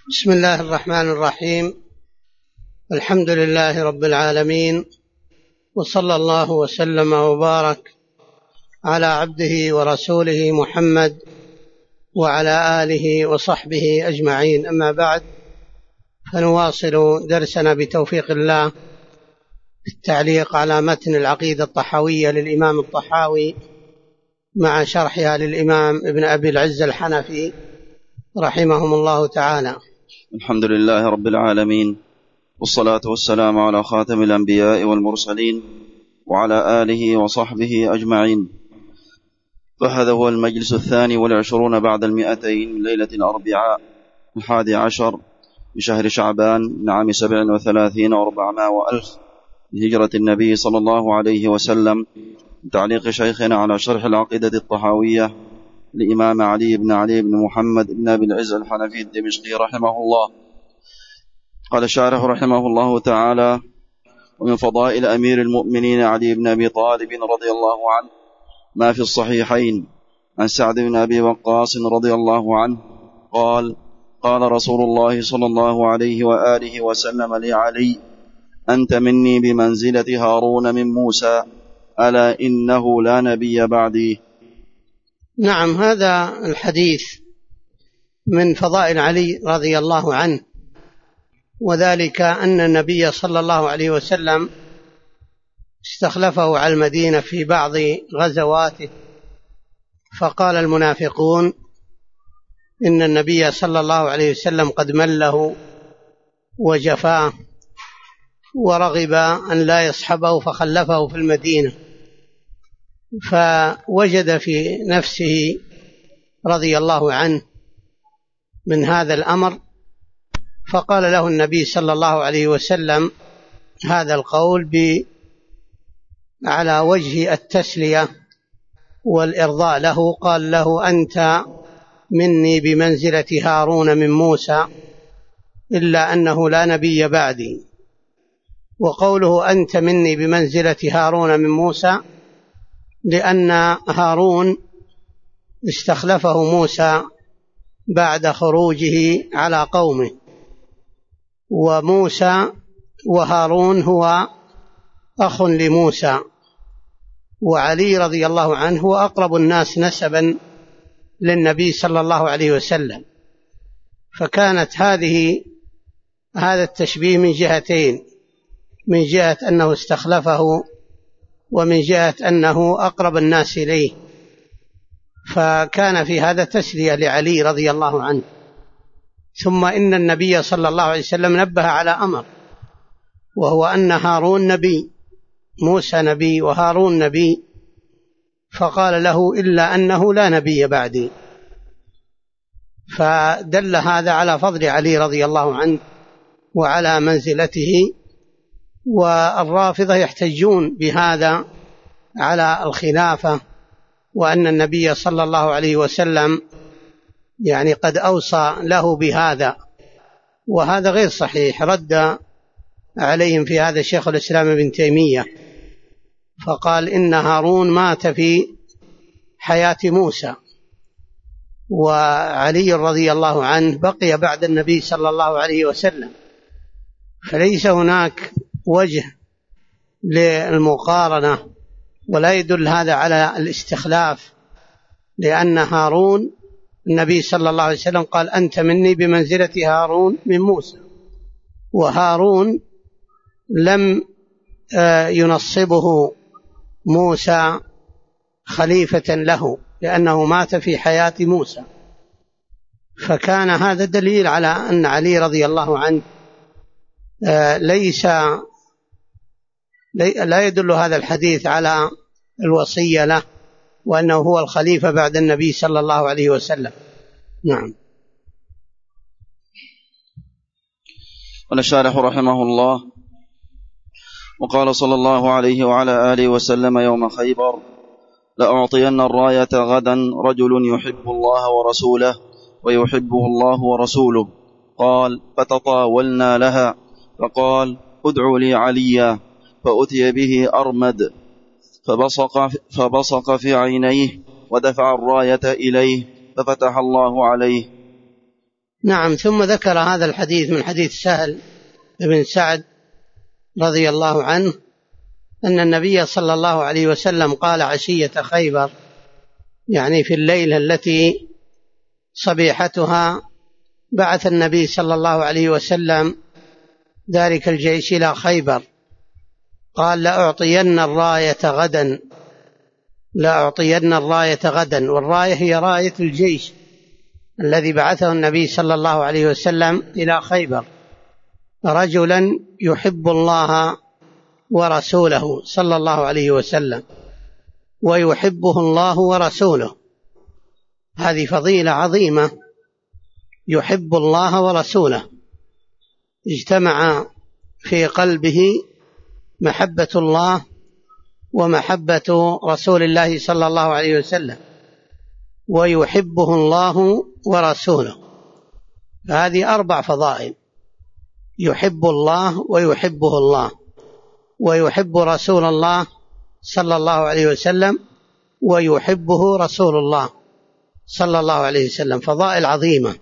بسم الله الرحمن الرحيم. الحمد لله رب العالمين، وصلى الله وسلم وبارك على عبده ورسوله محمد وعلى آله وصحبه أجمعين. أما بعد، فنواصل درسنا بتوفيق الله بالتعليق على متن العقيدة الطحاوية للإمام الطحاوي مع شرحها للإمام ابن أبي العز الحنفي رحمهم الله تعالى. الحمد لله رب العالمين، والصلاة والسلام على خاتم الأنبياء والمرسلين وعلى آله وصحبه أجمعين. فهذا هو المجلس 22 بعد 200 من ليلة الأربعاء 11 بشهر شعبان من عام 37 و400 وألف بهجرة النبي صلى الله عليه وسلم، تعليق شيخنا على شرح العقيدة الطحاوية لإمام علي بن محمد بن أبي العز الحنفي الدمشقي رحمه الله. قال الشارح رحمه الله تعالى: ومن فضائل أمير المؤمنين علي بن أبي طالب رضي الله عنه ما في الصحيحين عن سعد بن أبي وقاص رضي الله عنه قال: قال رسول الله صلى الله عليه وآله وسلم لعلي: أنت مني بمنزلة هارون من موسى، ألا إنه لا نبي بعدي. نعم، هذا الحديث من فضائل علي رضي الله عنه، وذلك أن النبي صلى الله عليه وسلم استخلفه على المدينة في بعض غزواته، فقال المنافقون إن النبي صلى الله عليه وسلم قد مله وجفاه ورغب أن لا يصحبه فخلفه في المدينة، فوجد في نفسه رضي الله عنه من هذا الأمر، فقال له النبي صلى الله عليه وسلم هذا القول على وجه التسلية والإرضاء له. قال له: أنت مني بمنزلة هارون من موسى، إلا أنه لا نبي بعدي. وقوله أنت مني بمنزلة هارون من موسى لأن هارون استخلفه موسى بعد خروجه على قومه، وموسى وهارون هو أخ لموسى، وعلي رضي الله عنه هو أقرب الناس نسبا للنبي صلى الله عليه وسلم. فكانت هذا التشبيه من جهتين: من جهة أنه استخلفه، ومن جهة أنه أقرب الناس إليه، فكان في هذا تسلية لعلي رضي الله عنه. ثم إن النبي صلى الله عليه وسلم نبه على أمر، وهو أن هارون نبي، موسى نبي وهارون نبي، فقال له: إلا أنه لا نبي بعدي. فدل هذا على فضل علي رضي الله عنه وعلى منزلته. والرافضة يحتجون بهذا على الخلافة، وأن النبي صلى الله عليه وسلم يعني قد أوصى له بهذا، وهذا غير صحيح. رد عليهم في هذا شيخ الإسلام ابن تيمية، فقال إن هارون مات في حياة موسى، وعلي رضي الله عنه بقي بعد النبي صلى الله عليه وسلم، فليس هناك وجه للمقارنة، ولا يدل هذا على الاستخلاف، لأن هارون النبي صلى الله عليه وسلم قال: أنت مني بمنزلة هارون من موسى، وهارون لم ينصبه موسى خليفة له، لأنه مات في حياة موسى. فكان هذا دليل على أن علي رضي الله عنه لا يدل هذا الحديث على الوصية له، وأنه هو الخليفة بعد النبي صلى الله عليه وسلم. نعم. قال الشارح رحمه الله: وقال صلى الله عليه وعلى آله وسلم يوم خيبر: لأعطين الراية غدا رجل يحب الله ورسوله ويحبه الله ورسوله. قال: فتطاولنا لها، فقال: ادعوا لي عليا، فأتي به أرمد فبصق في عينيه ودفع الراية إليه ففتح الله عليه. نعم. ثم ذكر هذا الحديث من حديث سهل بن سعد رضي الله عنه أن النبي صلى الله عليه وسلم قال عشية خيبر، يعني في الليلة التي صبيحتها بعث النبي صلى الله عليه وسلم ذلك الجيش إلى خيبر، قال لأعطين الراية غدا، لأعطين الراية غدا. والراية هي راية الجيش الذي بعثه النبي صلى الله عليه وسلم إلى خيبر، رجلا يحب الله ورسوله صلى الله عليه وسلم ويحبه الله ورسوله. هذه فضيلة عظيمة، يحب الله ورسوله، اجتمع في قلبه محبة الله ومحبة رسول الله صلى الله عليه وسلم، ويحبه الله ورسوله. هذه 4 فضائل: يحب الله ويحبه الله ويحب رسول الله صلى الله عليه وسلم ويحبه رسول الله صلى الله عليه وسلم، فضائل عظيمة.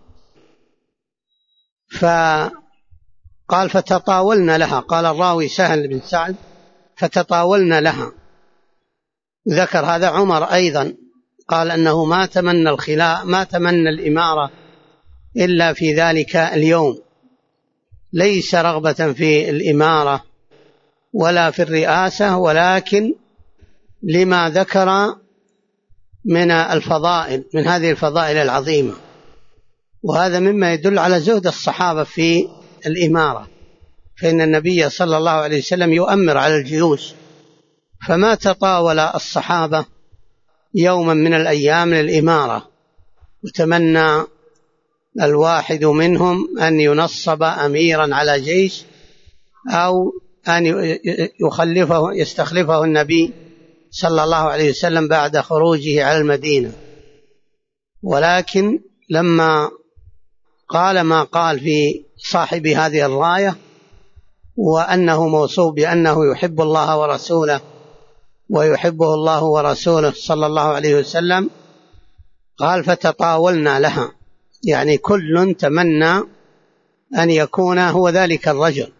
فقال فتطاولنا لها، قال الراوي سهل بن سعد فتطاولنا لها. ذكر هذا عمر أيضا، قال أنه ما تمنى الإمارة إلا في ذلك اليوم، ليس رغبة في الإمارة ولا في الرئاسة، ولكن لما ذكر من الفضائل، من هذه الفضائل العظيمة. وهذا مما يدل على زهد الصحابة في الإمارة، فإن النبي صلى الله عليه وسلم يؤمر على الجيوش، فما تطاول الصحابة يوما من الأيام للإمارة، وتمنى الواحد منهم أن ينصب أميرا على جيش أو أن يستخلفه النبي صلى الله عليه وسلم بعد خروجه على المدينة. ولكن لما قال ما قال في صاحب هذه الراية، وأنه موصوف بأنه يحب الله ورسوله ويحبه الله ورسوله صلى الله عليه وسلم، قال فتطاولنا لها، يعني كل تمنى أن يكون هو ذلك الرجل.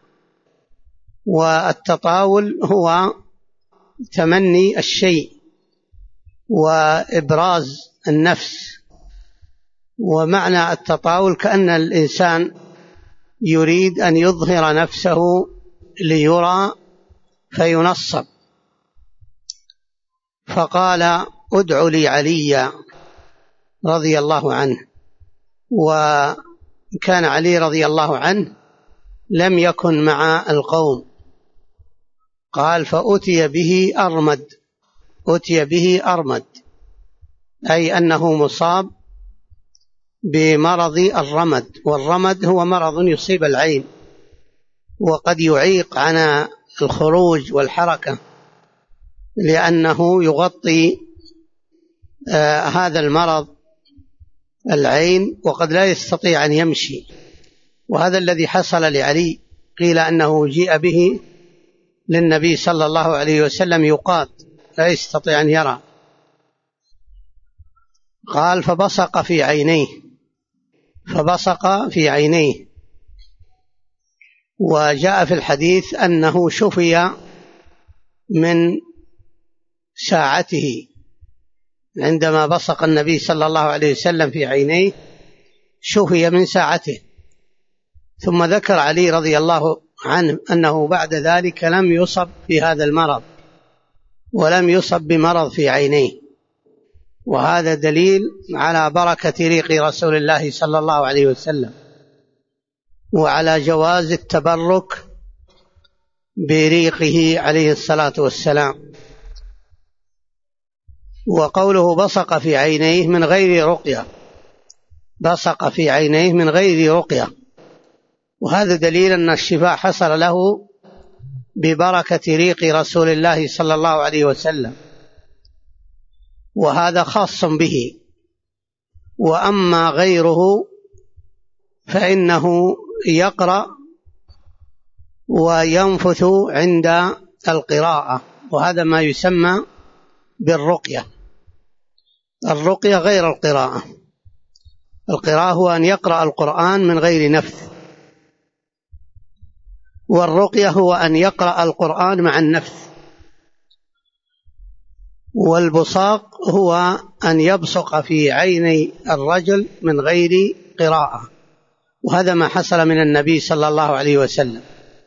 والتطاول هو تمني الشيء وإبراز النفس، ومعنى التطاول كأن الإنسان يريد أن يظهر نفسه ليرى فينصب. فقال ادع لي علي رضي الله عنه، وكان علي رضي الله عنه لم يكن مع القوم. قال فأتي به أرمد، أتي به أرمد أي أنه مصاب بمرض الرمد، والرمد هو مرض يصيب العين وقد يعيق عن الخروج والحركة، لأنه يغطي هذا المرض العين وقد لا يستطيع أن يمشي. وهذا الذي حصل لعلي، قيل أنه جيء به للنبي صلى الله عليه وسلم يقاط لا يستطيع أن يرى. قال فبصق في عينيه، فبصق في عينيه. وجاء في الحديث أنه شفي من ساعته، عندما بصق النبي صلى الله عليه وسلم في عينيه شفي من ساعته. ثم ذكر علي رضي الله عنه أنه بعد ذلك لم يصب في هذا المرض ولم يصب بمرض في عينيه، وهذا دليل على بركة ريق رسول الله صلى الله عليه وسلم وعلى جواز التبرك بريقه عليه الصلاة والسلام. وقوله بصق في عينيه من غير رقية، بصق في عينيه من غير رقية، وهذا دليل أن الشفاء حصل له ببركة ريق رسول الله صلى الله عليه وسلم، وهذا خاص به. وأما غيره فإنه يقرأ وينفث عند القراءة، وهذا ما يسمى بالرقية. الرقية غير القراءة، القراءة هو أن يقرأ القرآن من غير نفث، والرقية هو أن يقرأ القرآن مع النفث، والبصاق هو أن يبصق في عيني الرجل من غير قراءة، وهذا ما حصل من النبي صلى الله عليه وسلم.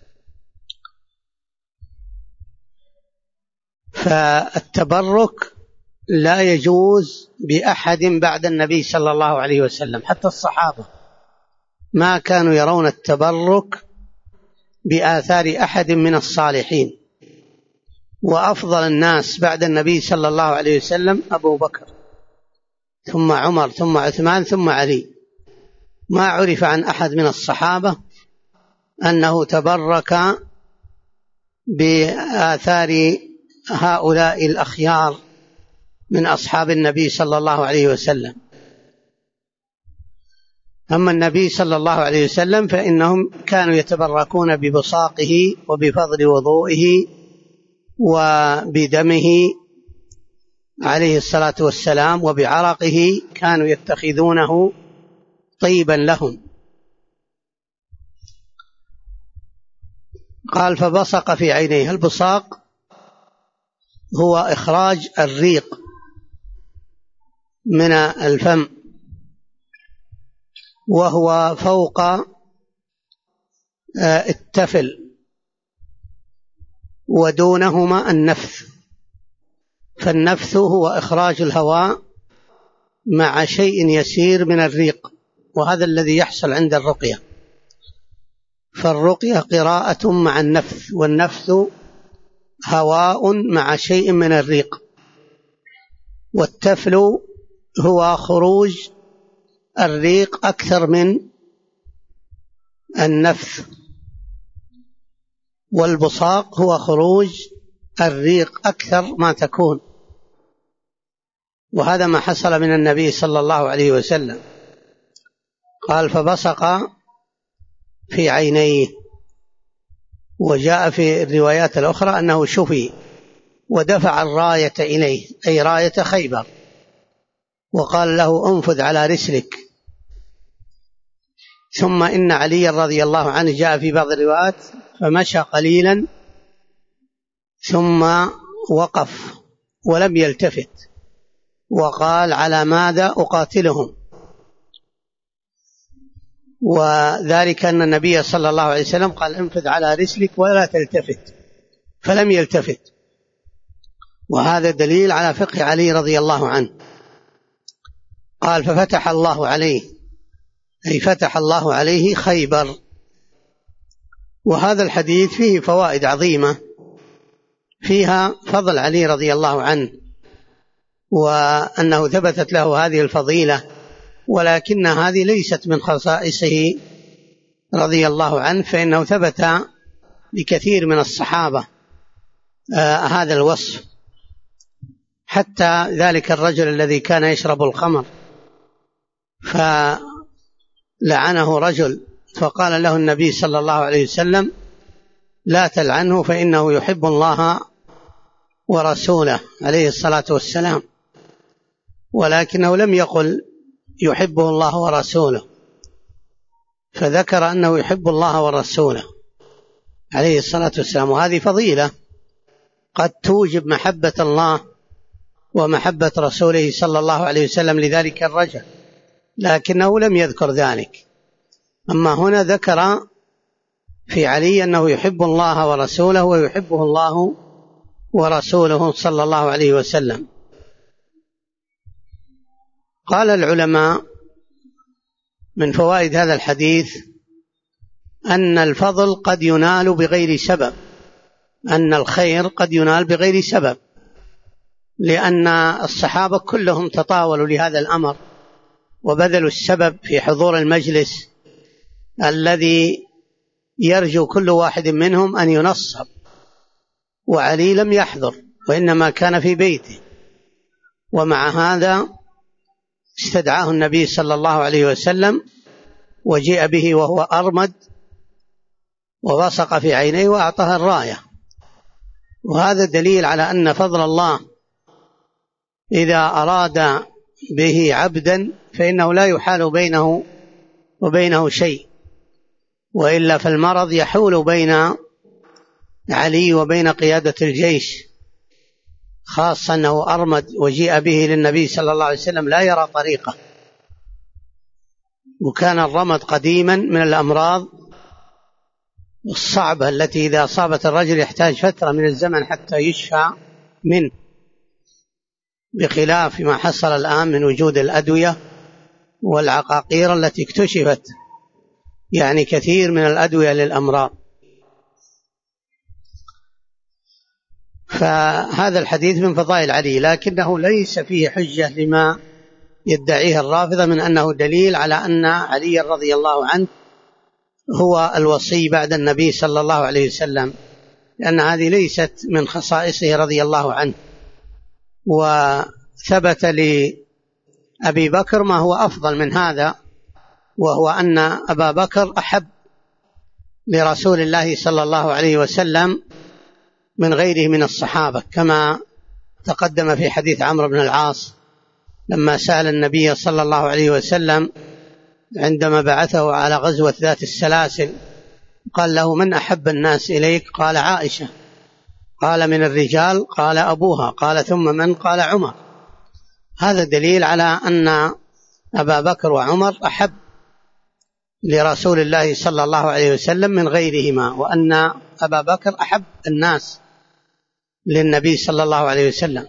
فالتبرك لا يجوز بأحد بعد النبي صلى الله عليه وسلم، حتى الصحابة ما كانوا يرون التبرك بآثار أحد من الصالحين. وأفضل الناس بعد النبي صلى الله عليه وسلم أبو بكر، ثم عمر، ثم عثمان، ثم علي. ما عرف عن أحد من الصحابة أنه تبرك بآثار هؤلاء الأخيار من أصحاب النبي صلى الله عليه وسلم. أما النبي صلى الله عليه وسلم فإنهم كانوا يتبركون ببصاقه وبفضل وضوئه وبدمه عليه الصلاة والسلام وبعرقه، كانوا يتخذونه طيبا لهم. قال فبصق في عينيه. البصاق هو إخراج الريق من الفم، وهو فوق التفل، ودونهما النفث. فالنفث هو إخراج الهواء مع شيء يسير من الريق، وهذا الذي يحصل عند الرقية. فالرقية قراءة مع النفث، والنفث هواء مع شيء من الريق. والتفل هو خروج الريق أكثر من النفث، والبصاق هو خروج الريق أكثر ما تكون، وهذا ما حصل من النبي صلى الله عليه وسلم. قال فبصق في عينيه. وجاء في الروايات الأخرى أنه شفي ودفع الراية إليه، أي راية خيبر، وقال له انفذ على رسلك. ثم إن علي رضي الله عنه جاء في بعض الروايات فمشى قليلا ثم وقف ولم يلتفت، وقال على ماذا أقاتلهم؟ وذلك أن النبي صلى الله عليه وسلم قال انفذ على رسلك ولا تلتفت، فلم يلتفت. وهذا دليل على فقه علي رضي الله عنه. قال ففتح الله عليه، أي فتح الله عليه خيبر. وهذا الحديث فيه فوائد عظيمة، فيها فضل علي رضي الله عنه، وأنه ثبتت له هذه الفضيلة، ولكن هذه ليست من خصائصه رضي الله عنه، فإنه ثبت لكثير من الصحابة هذا الوصف. حتى ذلك الرجل الذي كان يشرب الخمر فلعنه رجل، فقال له النبي صلى الله عليه وسلم لا تلعنه فإنه يحب الله ورسوله عليه الصلاة والسلام، ولكنه لم يقل يحبه الله ورسوله، فذكر أنه يحب الله ورسوله عليه الصلاة والسلام. وهذه فضيلة قد توجب محبة الله ومحبة رسوله صلى الله عليه وسلم لذلك الرجل، لكنه لم يذكر ذلك. أما هنا ذكر في علي أنه يحب الله ورسوله ويحبه الله ورسوله صلى الله عليه وسلم. قال العلماء من فوائد هذا الحديث أن الفضل قد ينال بغير سبب، أن الخير قد ينال بغير سبب، لأن الصحابة كلهم تطاولوا لهذا الأمر وبذلوا السبب في حضور المجلس الذي يرجو كل واحد منهم أن ينصب، وعلي لم يحضر وإنما كان في بيته. ومع هذا استدعاه النبي صلى الله عليه وسلم وجيء به وهو أرمد، وبصق في عينيه وأعطاه الراية. وهذا دليل على أن فضل الله إذا أراد به عبدا فإنه لا يحال بينه وبينه شيء، وإلا فالمرض يحول بين علي وبين قيادة الجيش، خاصة أنه أرمد وجيء به للنبي صلى الله عليه وسلم لا يرى طريقه، وكان الرمد قديما من الأمراض الصعبة التي إذا أصابت الرجل يحتاج فترة من الزمن حتى يشفى منه، بخلاف ما حصل الآن من وجود الأدوية والعقاقير التي اكتشفت، يعني كثير من الأدوية للأمراض. فهذا الحديث من فضائل علي، لكنه ليس فيه حجة لما يدعيه الرافضة من أنه دليل على أن علي رضي الله عنه هو الوصي بعد النبي صلى الله عليه وسلم، لأن هذه ليست من خصائصه رضي الله عنه. وثبت لأبي بكر ما هو أفضل من هذا، وهو أن أبا بكر أحب لرسول الله صلى الله عليه وسلم من غيره من الصحابة، كما تقدم في حديث عمرو بن العاص لما سأل النبي صلى الله عليه وسلم عندما بعثه على غزوة ذات السلاسل، قال له: من أحب الناس إليك؟ قال: عائشة. قال: من الرجال؟ قال: أبوها. قال: ثم من؟ قال: عمر. هذا دليل على أن أبا بكر وعمر أحب لرسول الله صلى الله عليه وسلم من غيرهما، وأن أبا بكر أحب الناس للنبي صلى الله عليه وسلم.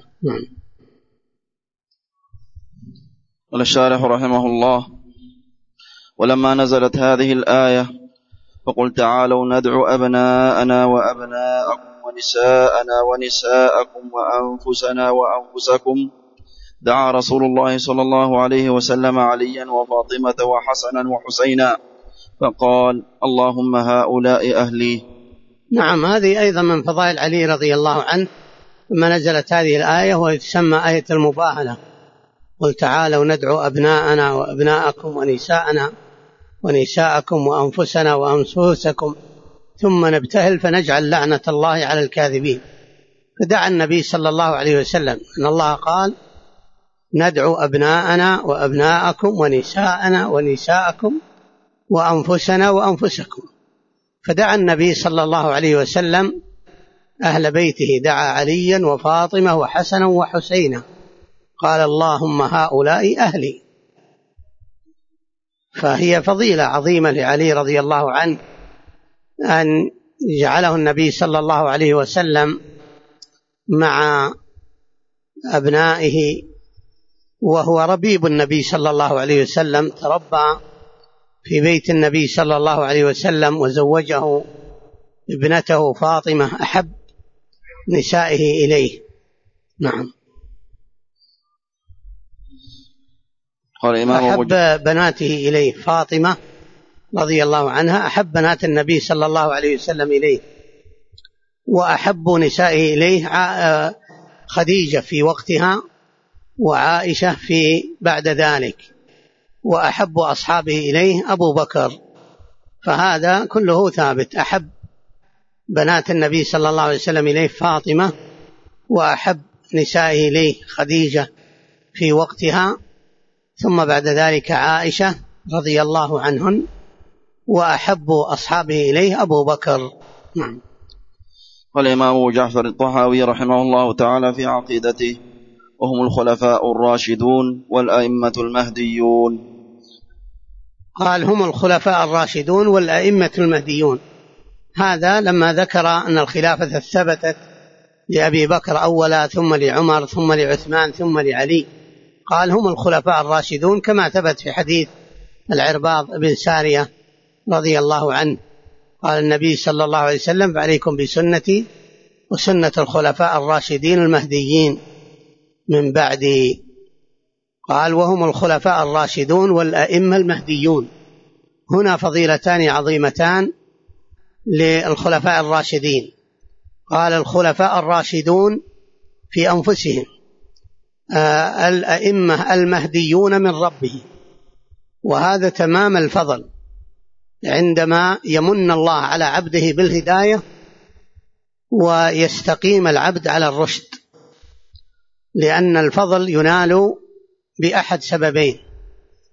قال الشارح رحمه الله: ولما نزلت هذه الآية فقل تعالوا ندعو أبناءنا وأبناءكم ونساءنا ونساءكم وأنفسنا وأنفسكم، دعا رسول الله صلى الله عليه وسلم عليا وفاطمة وحسنا وحسينا فقال: اللهم هؤلاء أهلي. نعم، هذه أيضا من فضائل علي رضي الله عنه. لما نزلت هذه الآية وتسمى آية المباهلة: قل تعالوا ندعو أبناءنا وأبناءكم ونساءنا ونساءكم وأنفسنا وأنفسكم ثم نبتهل فنجعل لعنة الله على الكاذبين. فدعا النبي صلى الله عليه وسلم أن الله قال: ندعو أبناءنا وأبناءكم ونساءنا ونساءكم وأنفسنا وأنفسكم. فدعا النبي صلى الله عليه وسلم أهل بيته، دعا عليا وفاطمة وحسنا وحسينا، قال: اللهم هؤلاء أهلي. فهي فضيلة عظيمة لعلي رضي الله عنه أن جعله النبي صلى الله عليه وسلم مع أبنائه، وهو ربيب النبي صلى الله عليه وسلم، تربى في بيت النبي صلى الله عليه وسلم، وزوجه ابنته فاطمة أحب نسائه إليه. نعم، أحب بناته إليه. فاطمة رضي الله عنها أحب بنات النبي صلى الله عليه وسلم إليه، وأحب نسائه إليه خديجة في وقتها، وعائشة في بعد ذلك، وأحب أصحابه إليه أبو بكر. فهذا كله ثابت. أحب بنات النبي صلى الله عليه وسلم إليه فاطمة، وأحب نسائه إليه خديجة في وقتها، ثم بعد ذلك عائشة رضي الله عنهن، وأحب أصحابه إليه أبو بكر. نعم. والإمام جعفر الطحاوي رحمه الله تعالى في عقيدته: وهم الخلفاء الراشدون والأئمة المهديون. قال: هم الخلفاء الراشدون والأئمة المهديون. هذا لما ذكر أن الخلافة ثبتت لأبي بكر أولا، ثم لعمر، ثم لعثمان، ثم لعلي. قال: هم الخلفاء الراشدون، كما ثبت في حديث العرباض بن سارية رضي الله عنه، قال النبي صلى الله عليه وسلم: فعليكم بسنتي وسنة الخلفاء الراشدين المهديين من بعدي. قال: وهم الخلفاء الراشدون والأئمة المهديون. هنا فضيلتان عظيمتان للخلفاء الراشدين. قال: الخلفاء الراشدون في أنفسهم، الأئمة المهديون من ربه. وهذا تمام الفضل عندما يمن الله على عبده بالهداية ويستقيم العبد على الرشد، لأن الفضل ينال بأحد سببين: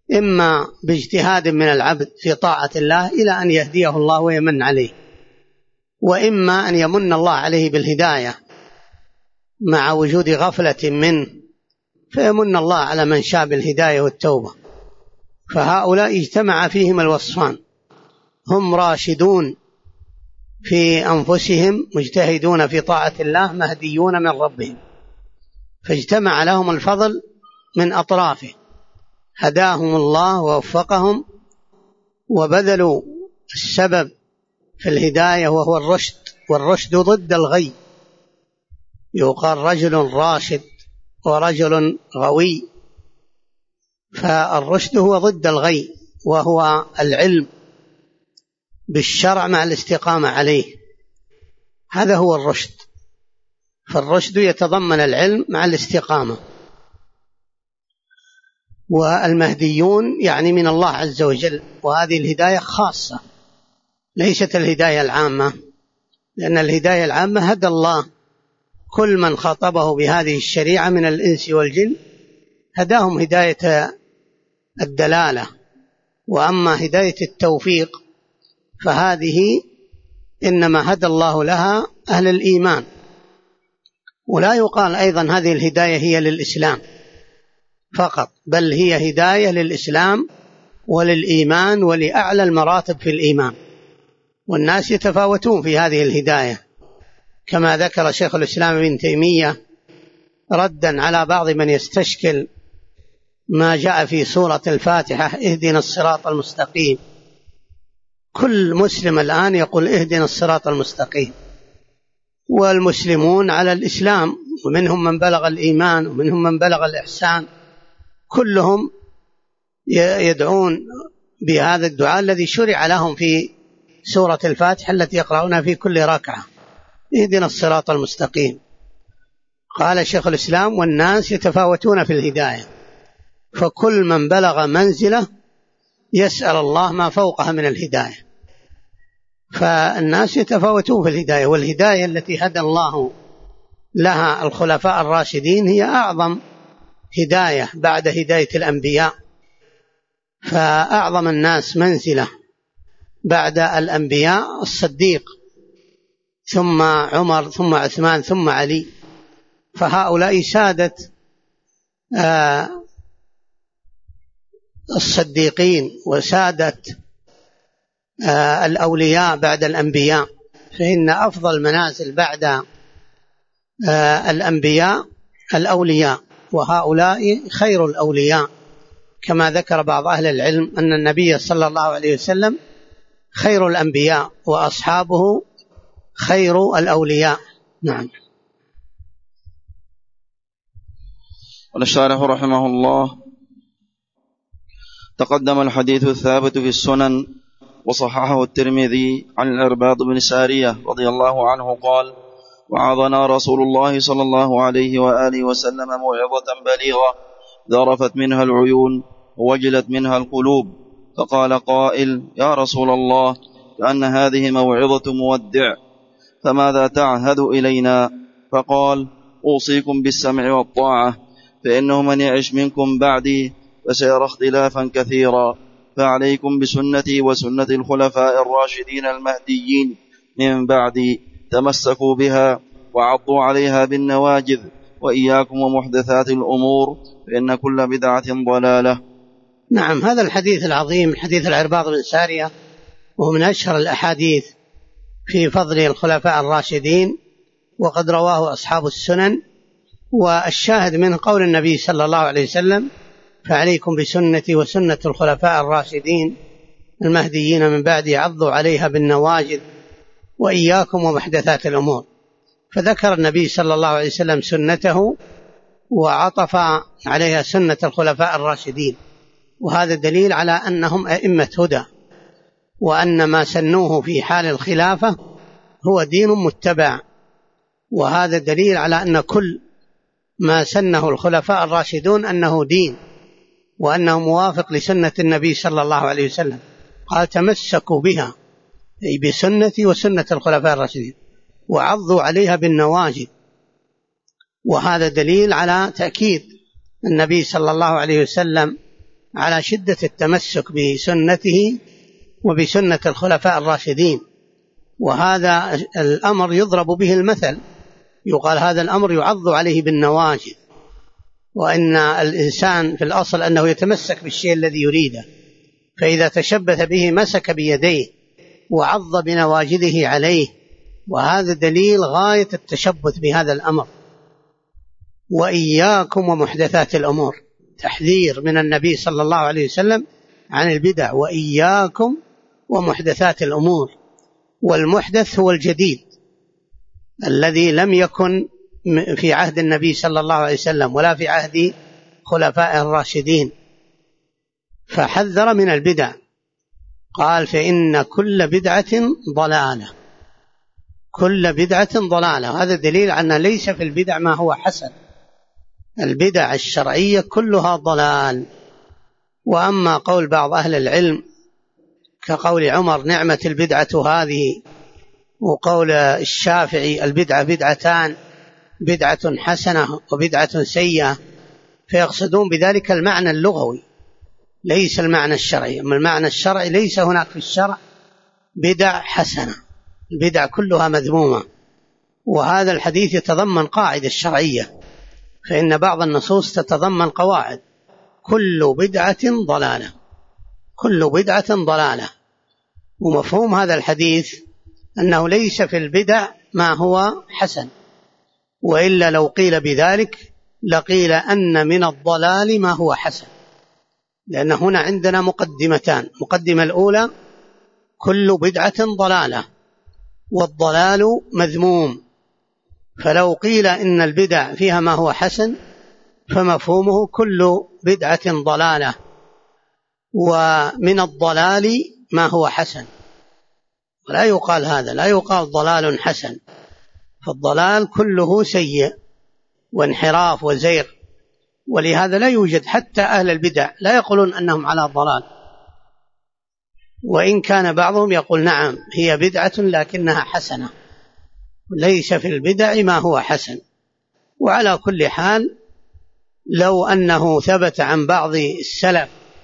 إما باجتهاد من العبد في طاعة الله إلى أن يهديه الله ويمن عليه، وإما أن يمن الله عليه بالهداية مع وجود غفلة منه فيمن الله على من شاء بالهداية والتوبة. فهؤلاء اجتمع فيهم الوصفان، هم راشدون في أنفسهم مجتهدون في طاعة الله مهديون من ربهم، فاجتمع لهم الفضل من أطرافه، هداهم الله ووفقهم وبذلوا السبب في الهداية وهو الرشد، والرشد ضد الغي، يقال رجل راشد ورجل غوي، فالرشد هو ضد الغي وهو العلم بالشرع مع الاستقامة عليه، هذا هو الرشد. فالرشد يتضمن العلم مع الاستقامة. والمهديون يعني من الله عز وجل، وهذه الهداية خاصة ليست الهداية العامة، لأن الهداية العامة هدى الله كل من خاطبه بهذه الشريعة من الإنس والجن، هداهم هداية الدلالة. وأما هداية التوفيق فهذه إنما هدى الله لها أهل الإيمان. ولا يقال أيضا هذه الهداية هي للإسلام فقط، بل هي هداية للإسلام وللإيمان ولأعلى المراتب في الإيمان، والناس يتفاوتون في هذه الهداية، كما ذكر شيخ الإسلام ابن تيمية ردا على بعض من يستشكل ما جاء في سورة الفاتحة اهدنا الصراط المستقيم. كل مسلم الآن يقول اهدنا الصراط المستقيم، والمسلمون على الإسلام، ومنهم من بلغ الإيمان ومنهم من بلغ الإحسان، كلهم يدعون بهذا الدعاء الذي شرع لهم في سورة الفاتحة التي يقرؤونها في كل ركعة، اهدنا الصراط المستقيم. قال شيخ الإسلام والناس يتفاوتون في الهداية، فكل من بلغ منزلة يسأل الله ما فوقها من الهداية، فالناس يتفاوتون في الهداية. والهداية التي هدى الله لها الخلفاء الراشدين هي أعظم هداية بعد هداية الأنبياء، فأعظم الناس منزلة بعد الأنبياء الصديق، ثم عمر، ثم عثمان، ثم علي، فهؤلاء سادة الصديقين وسادة الأولياء بعد الأنبياء، فإن أفضل منازل بعد الأنبياء الأولياء، وهؤلاء خير الأولياء، كما ذكر بعض أهل العلم أن النبي صلى الله عليه وسلم خير الأنبياء وأصحابه خير الأولياء. نعم. والشارح رحمه الله: تقدم الحديث الثابت في السنن وصححه الترمذي عن العرباض بن سارية رضي الله عنه قال: وعظنا رسول الله صلى الله عليه وآله وسلم موعظة بليغة ذرفت منها العيون ووجلت منها القلوب، فقال قائل: يا رسول الله، كأن هذه موعظة مودع، فماذا تعهد إلينا؟ فقال: أوصيكم بالسمع والطاعة، فإنه من يعش منكم بعدي فسيرى اختلافا كثيرا، فعليكم بسنتي وسنة الخلفاء الراشدين المهديين من بعدي، تمسكوا بها وعضوا عليها بالنواجذ، وإياكم ومحدثات الأمور، فإن كل بدعة ضلالة. نعم، هذا الحديث العظيم حديث العرباض بن سارية، وهو من أشهر الأحاديث في فضل الخلفاء الراشدين، وقد رواه أصحاب السنن. والشاهد منه قول النبي صلى الله عليه وسلم: فعليكم بسنتي وسنة الخلفاء الراشدين المهديين من بعدي، عضوا عليها بالنواجذ، وإياكم ومحدثات الأمور. فذكر النبي صلى الله عليه وسلم سنته وعطف عليها سنة الخلفاء الراشدين، وهذا دليل على أنهم أئمة هدى، وأن ما سنوه في حال الخلافة هو دين متبع، وهذا دليل على أن كل ما سنه الخلفاء الراشدون أنه دين، وأنه موافق لسنة النبي صلى الله عليه وسلم. قال: تمسكوا بها، أي بسنتي وسنة الخلفاء الراشدين، وعضوا عليها بالنواجذ، وهذا دليل على تأكيد النبي صلى الله عليه وسلم على شدة التمسك بسنته وبسنة الخلفاء الراشدين. وهذا الأمر يضرب به المثل، يقال هذا الأمر يعض عليه بالنواجذ، وإن الإنسان في الأصل أنه يتمسك بالشيء الذي يريده، فإذا تشبث به مسك بيديه وعض بنواجذه عليه، وهذا دليل غاية التشبث بهذا الأمر. وإياكم ومحدثات الأمور، تحذير من النبي صلى الله عليه وسلم عن البدع، وإياكم ومحدثات الأمور. والمحدث هو الجديد الذي لم يكن في عهد النبي صلى الله عليه وسلم ولا في عهد خلفاء الراشدين، فحذر من البدع، قال فإن كل بدعة ضلالة، كل بدعة ضلالة. هذا دليل أن ليس في البدع ما هو حسن، البدع الشرعية كلها ضلال. وأما قول بعض أهل العلم كقول عمر نعمة البدعة هذه، وقول الشافعي البدعة بدعتان، بدعة حسنة وبدعة سيئة، فيقصدون بذلك المعنى اللغوي ليس المعنى الشرعي. أما المعنى الشرعي ليس هناك في الشرع بدع حسنة، البدع كلها مذمومة. وهذا الحديث يتضمن قاعدة شرعية، فإن بعض النصوص تتضمن قواعد، كل بدعة ضلالة، كل بدعة ضلالة. ومفهوم هذا الحديث أنه ليس في البدع ما هو حسن، وإلا لو قيل بذلك لقيل أن من الضلال ما هو حسن، لأن هنا عندنا مقدمتان. مقدمة الأولى كل بدعة ضلالة، والضلال مذموم، فلو قيل إن البدع فيها ما هو حسن فمفهومه كل بدعة ضلالة، ومن الضلال ما هو حسن. ولا يقال هذا، لا يقال ضلال حسن، فالضلال كله سيء وانحراف وزيغ. ولهذا لا يوجد حتى أهل البدع لا يقولون أنهم على ضلال، وإن كان بعضهم يقول نعم هي بدعة لكنها حسنة، ليس في البدع ما هو حسن. وعلى كل حال لو أنه ثبت عن بعض السلف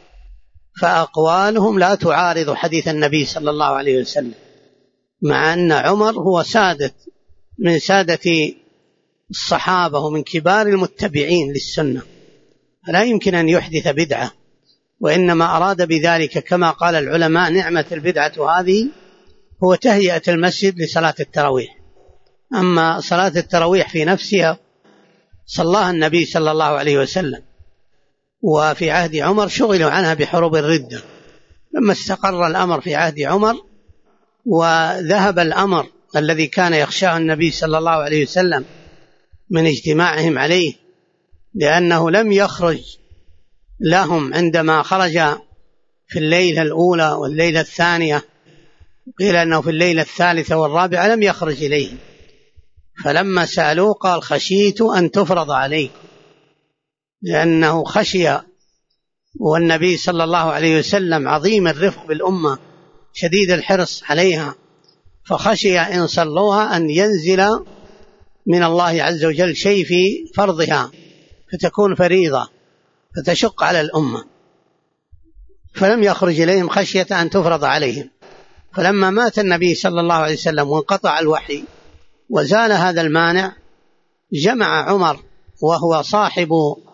فأقوالهم لا تعارض حديث النبي صلى الله عليه وسلم، مع أن عمر هو من سادة الصحابة ومن كبار المتبعين للسنة، فلا يمكن أن يحدث بدعة، وإنما أراد بذلك كما قال العلماء نعمة البدعة هذه هو تهيئة المسجد لصلاة التراويح. أما صلاة التراويح في نفسها صلاها النبي صلى الله عليه وسلم، وفي عهد عمر شغلوا عنها بحروب الردة. لما استقر الأمر في عهد عمر وذهب الأمر الذي كان يخشاه النبي صلى الله عليه وسلم من اجتماعهم عليه، لأنه لم يخرج لهم عندما خرج في الليلة الأولى والليلة الثانية، قيل أنه في الليلة الثالثة والرابعة لم يخرج إليهم، فلما سألوه قال خشيت أن تفرض عليكم، لأنه خشي، والنبي صلى الله عليه وسلم عظيم الرفق بالأمة شديد الحرص عليها، فخشي إن صلوها أن ينزل من الله عز وجل شيء في فرضها فتكون فريضة فتشق على الأمة، فلم يخرج إليهم خشية أن تفرض عليهم. فلما مات النبي صلى الله عليه وسلم وانقطع الوحي وزال هذا المانع، جمع عمر وهو صاحب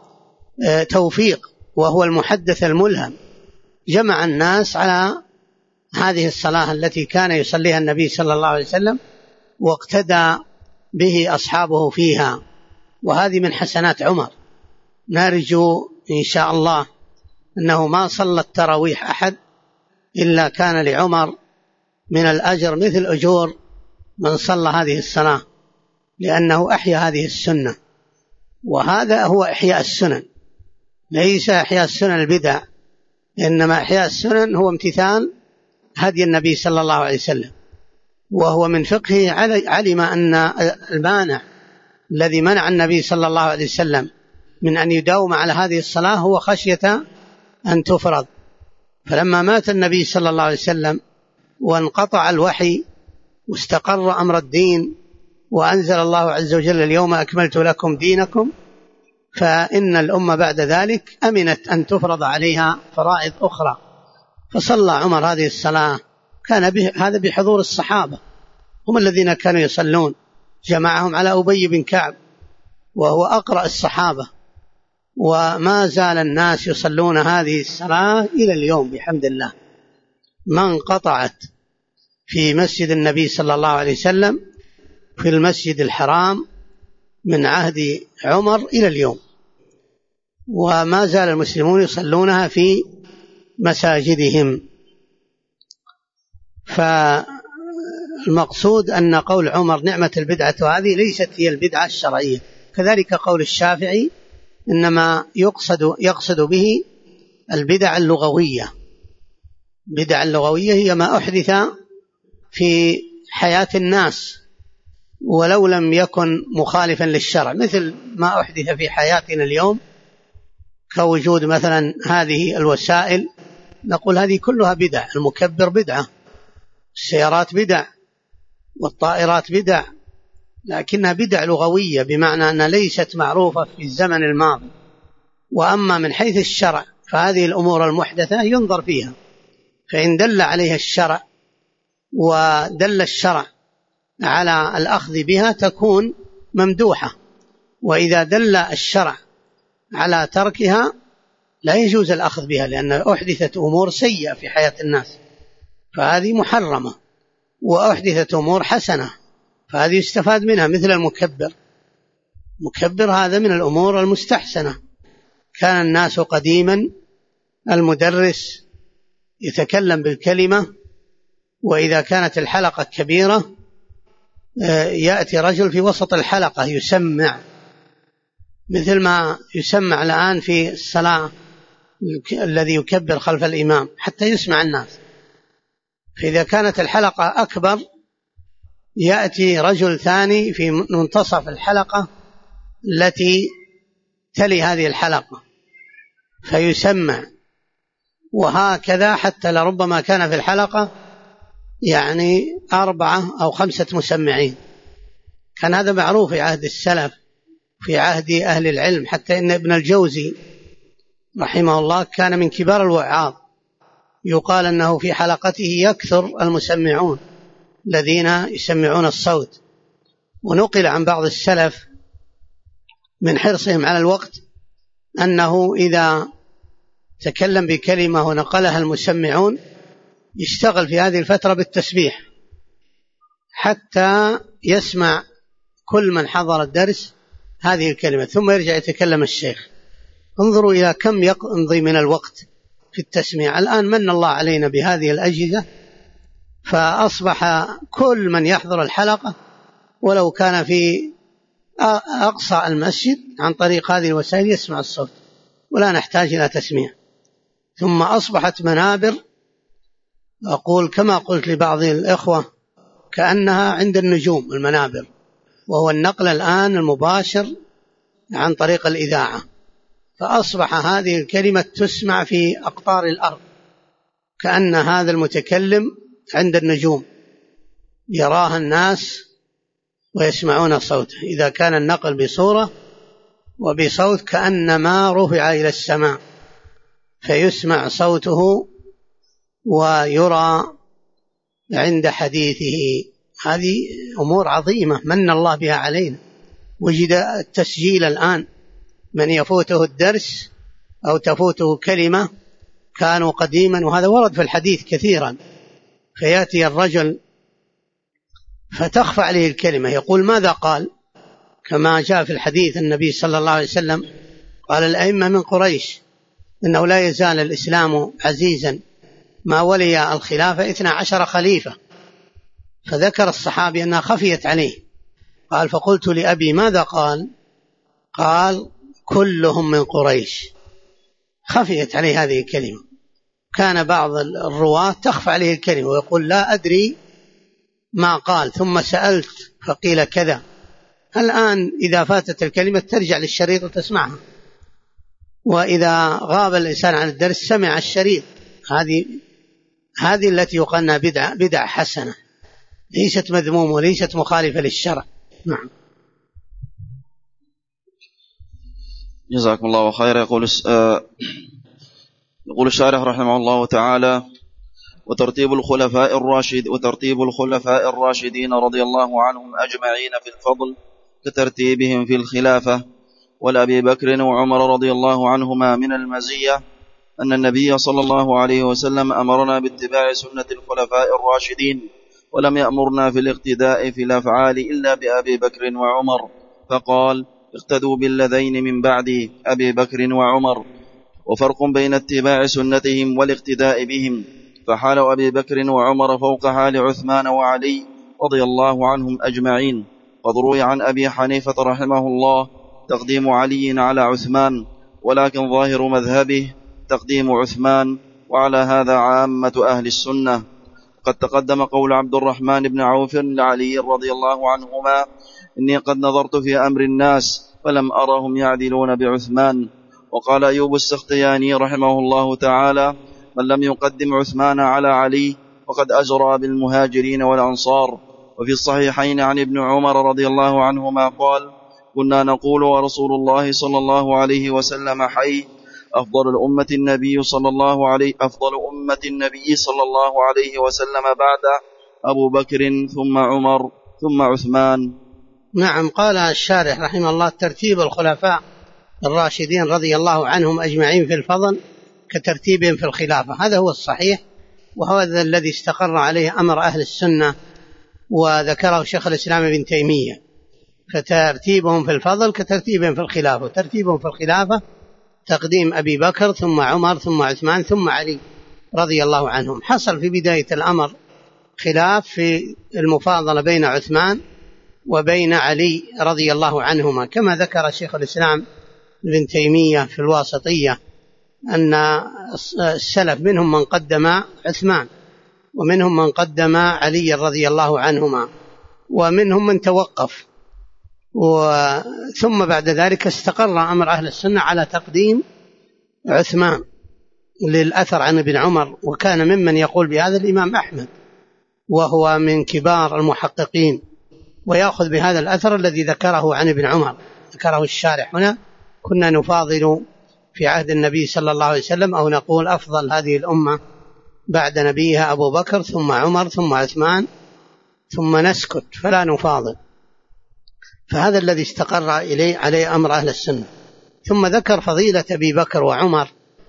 توفيق وهو المحدث الملهم، جمع الناس على هذه الصلاة التي كان يصليها النبي صلى الله عليه وسلم واقتدى به أصحابه فيها، وهذه من حسنات عمر. نرجو إن شاء الله أنه ما صلى التراويح أحد إلا كان لعمر من الأجر مثل أجور من صلى هذه الصلاة، لأنه أحيا هذه السنة، وهذا هو إحياء السنن، ليس إحياء السنن البدع، إنما إحياء السنن هو امتثال هدي النبي صلى الله عليه وسلم. وهو من فقهه علم أن المانع الذي منع النبي صلى الله عليه وسلم من أن يداوم على هذه الصلاة هو خشية أن تفرض. فلما مات النبي صلى الله عليه وسلم وانقطع الوحي واستقر أمر الدين وأنزل الله عز وجل اليوم أكملت لكم دينكم، فإن الأمة بعد ذلك أمنت أن تفرض عليها فرائض أخرى. فصلى عمر هذه الصلاة، كان هذا بحضور الصحابة، هم الذين كانوا يصلون، جمعهم على أبي بن كعب وهو أقرأ الصحابة، وما زال الناس يصلون هذه الصلاة إلى اليوم بحمد الله، ما انقطعت في مسجد النبي صلى الله عليه وسلم في المسجد الحرام من عهد عمر إلى اليوم، وما زال المسلمون يصلونها في مساجدهم. فالمقصود أن قول عمر نعمة البدعة هذه ليست هي البدعة الشرعية، كذلك قول الشافعي إنما يقصد به البدع اللغوية. البدع اللغوية هي ما أحدث في حياة الناس ولو لم يكن مخالفا للشرع، مثل ما أحدث في حياتنا اليوم كوجود مثلا هذه الوسائل، نقول هذه كلها بدع، المكبر بدعة، السيارات بدع، والطائرات بدع، لكنها بدع لغوية بمعنى أنها ليست معروفة في الزمن الماضي. وأما من حيث الشرع فهذه الأمور المحدثة ينظر فيها، فإن دل عليها الشرع ودل الشرع على الأخذ بها تكون ممدوحة، وإذا دل الشرع على تركها لا يجوز الأخذ بها، لأن أحدثت أمور سيئة في حياة الناس فهذه محرمة، وأحدثت أمور حسنة فهذه يستفاد منها، مثل المكبر. مكبر هذا من الأمور المستحسنة. كان الناس قديما المدرس يتكلم بالكلمة، وإذا كانت الحلقة كبيرة يأتي رجل في وسط الحلقة يسمع، مثل ما يسمع الآن في الصلاة الذي يكبر خلف الإمام حتى يسمع الناس. فإذا كانت الحلقة أكبر يأتي رجل ثاني في منتصف الحلقة التي تلي هذه الحلقة فيسمع، وهكذا حتى لربما كان في الحلقة 4 أو 5 مسمعين. كان هذا معروف في عهد السلف، في عهد أهل العلم، حتى إن ابن الجوزي رحمه الله كان من كبار الوعاظ، يقال أنه في حلقته يكثر المسمعون الذين يسمعون الصوت. ونقل عن بعض السلف من حرصهم على الوقت أنه إذا تكلم بكلمة ونقلها المسمعون يشتغل في هذه الفترة بالتسبيح حتى يسمع كل من حضر الدرس هذه الكلمة، ثم يرجع يتكلم الشيخ. انظروا إلى كم يمضي من الوقت في التسميع. الآن من الله علينا بهذه الأجهزة، فأصبح كل من يحضر الحلقة ولو كان في أقصى المسجد عن طريق هذه الوسائل يسمع الصوت، ولا نحتاج إلى تسميع. ثم أصبحت منابر، أقول كما قلت لبعض الإخوة كأنها عند النجوم المنابر، وهو النقل الآن المباشر عن طريق الإذاعة، فأصبح هذه الكلمة تسمع في أقطار الأرض، كأن هذا المتكلم عند النجوم يراها الناس ويسمعون صوته. إذا كان النقل بصورة وبصوت كأنما رفع إلى السماء فيسمع صوته ويرى عند حديثه. هذه أمور عظيمة من الله بها علينا. وجد التسجيل الآن، من يفوته الدرس أو تفوته كلمة كانوا قديما، وهذا ورد في الحديث كثيرا، فيأتي الرجل فتخفى عليه الكلمة يقول ماذا قال، كما جاء في الحديث النبي صلى الله عليه وسلم قال الأئمة من قريش إنه لا يزال الإسلام عزيزا ما ولي الخلافة 12 خليفة. فذكر الصحابي أنها خفيت عليه، قال فقلت لأبي ماذا قال؟ قال كلهم من قريش. خفيت عليه هذه الكلمة. كان بعض الرواة تخفى عليه الكلمة ويقول لا أدري ما قال، ثم سألت فقيل كذا. الآن إذا فاتت الكلمة ترجع للشريط وتسمعها، وإذا غاب الإنسان عن الدرس سمع الشريط. هذه التي يقالنا بدع حسنة، ليست مذموم وليست مخالفة للشرع. نعم. جزاكم الله خير. يقول الشارح رحمه الله تعالى: وترتيب الخلفاء الراشدين رضي الله عنهم أجمعين في الفضل كترتيبهم في الخلافة. ولأبي بكر وعمر رضي الله عنهما من المزية أن النبي صلى الله عليه وسلم أمرنا باتباع سنة الخلفاء الراشدين، ولم يأمرنا في الاقتداء في الأفعال إلا بأبي بكر وعمر، فقال: اقتدوا بالذين من بعد أبي بكر وعمر. وفرق بين اتباع سنتهم والاقتداء بهم، فحال أبي بكر وعمر فوق حال عثمان وعلي رضي الله عنهم أجمعين. قد روي عن أبي حنيفة رحمه الله تقديم علي على عثمان، ولكن ظاهر مذهبه تقديم عثمان، وعلى هذا عامة أهل السنة. قد تقدم قول عبد الرحمن بن عوف لعلي رضي الله عنهما: إني قد نظرت في أمر الناس فلم أرهم يعدلون بعثمان. وقال أيوب السختياني رحمه الله تعالى: من لم يقدم عثمان على علي وقد أجرى بالمهاجرين والأنصار. وفي الصحيحين عن ابن عمر رضي الله عنهما قال: كنا نقول ورسول الله صلى الله عليه وسلم حي: أفضل أمة النبي صلى الله عليه وسلم بعد أبو بكر ثم عمر ثم عثمان. نعم. قال الشارح رحمه الله: ترتيب الخلفاء الراشدين رضي الله عنهم أجمعين في الفضل كترتيبهم في الخلافة. هذا هو الصحيح، وهذا الذي استقر عليه أمر أهل السنة وذكره شيخ الإسلام ابن تيمية. فترتيبهم في الفضل كترتيبهم في الخلافة. ترتيبهم في الخلافة تقديم أبي بكر ثم عمر ثم عثمان ثم علي رضي الله عنهم. حصل في بداية الأمر خلاف في المفاضلة بين عثمان وبين علي رضي الله عنهما، كما ذكر شيخ الإسلام ابن تيمية في الواسطية أن السلف منهم من قدم عثمان، ومنهم من قدم علي رضي الله عنهما، ومنهم من توقف. ثم بعد ذلك استقر أمر أهل السنة على تقديم عثمان للأثر عن ابن عمر، وكان ممن يقول بهذا الإمام أحمد، وهو من كبار المحققين، ويأخذ بهذا الأثر الذي ذكره عن ابن عمر. ذكره الشارح هنا: كنا نفاضل في عهد النبي صلى الله عليه وسلم، أو نقول أفضل هذه الأمة بعد نبيها أبو بكر ثم عمر ثم عثمان ثم نسكت فلا نفاضل. فهذا الذي استقر عليه أمر أهل السنة. ثم ذكر فضيلة أبي بكر وعمر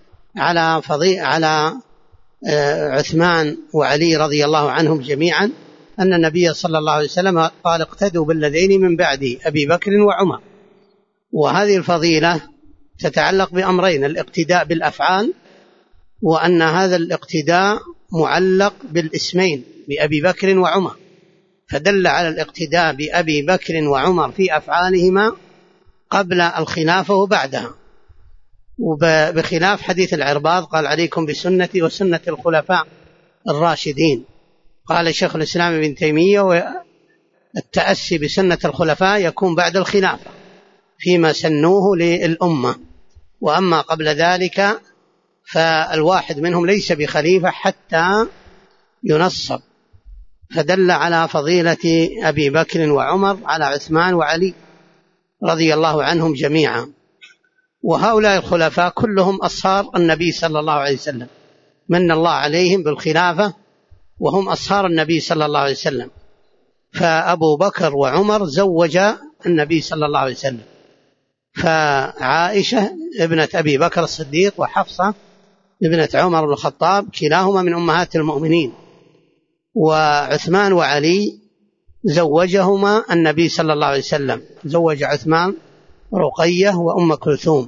على عثمان وعلي رضي الله عنهم جميعا، أن النبي صلى الله عليه وسلم قال: اقتدوا بالذين من بعدي أبي بكر وعمر. وهذه الفضيلة تتعلق بأمرين: الاقتداء بالأفعال، وأن هذا الاقتداء معلق بالاسمين بأبي بكر وعمر، فدل على الاقتداء بأبي بكر وعمر في أفعالهما قبل الخلافة وبعدها، وبخلاف حديث العرباض قال: عليكم بسنتي وسنة الخلفاء الراشدين. قال شيخ الإسلام ابن تيمية: والتأسي بسنة الخلفاء يكون بعد الخلافة فيما سنوه للأمة، وأما قبل ذلك فالواحد منهم ليس بخليفة حتى ينصب. فدل على فضيلة أبي بكر وعمر على عثمان وعلي رضي الله عنهم جميعا. وهؤلاء الخلفاء كلهم أصهار النبي صلى الله عليه وسلم، من الله عليهم بالخلافة وهم أصهار النبي صلى الله عليه وسلم. فأبو بكر وعمر زوج النبي صلى الله عليه وسلم، فعائشة ابنة أبي بكر الصديق وحفصة ابنة عمر بن الخطاب كلاهما من أمهات المؤمنين. وعثمان وعلي زوجهما النبي صلى الله عليه وسلم، زوج عثمان رقية وأم كلثوم،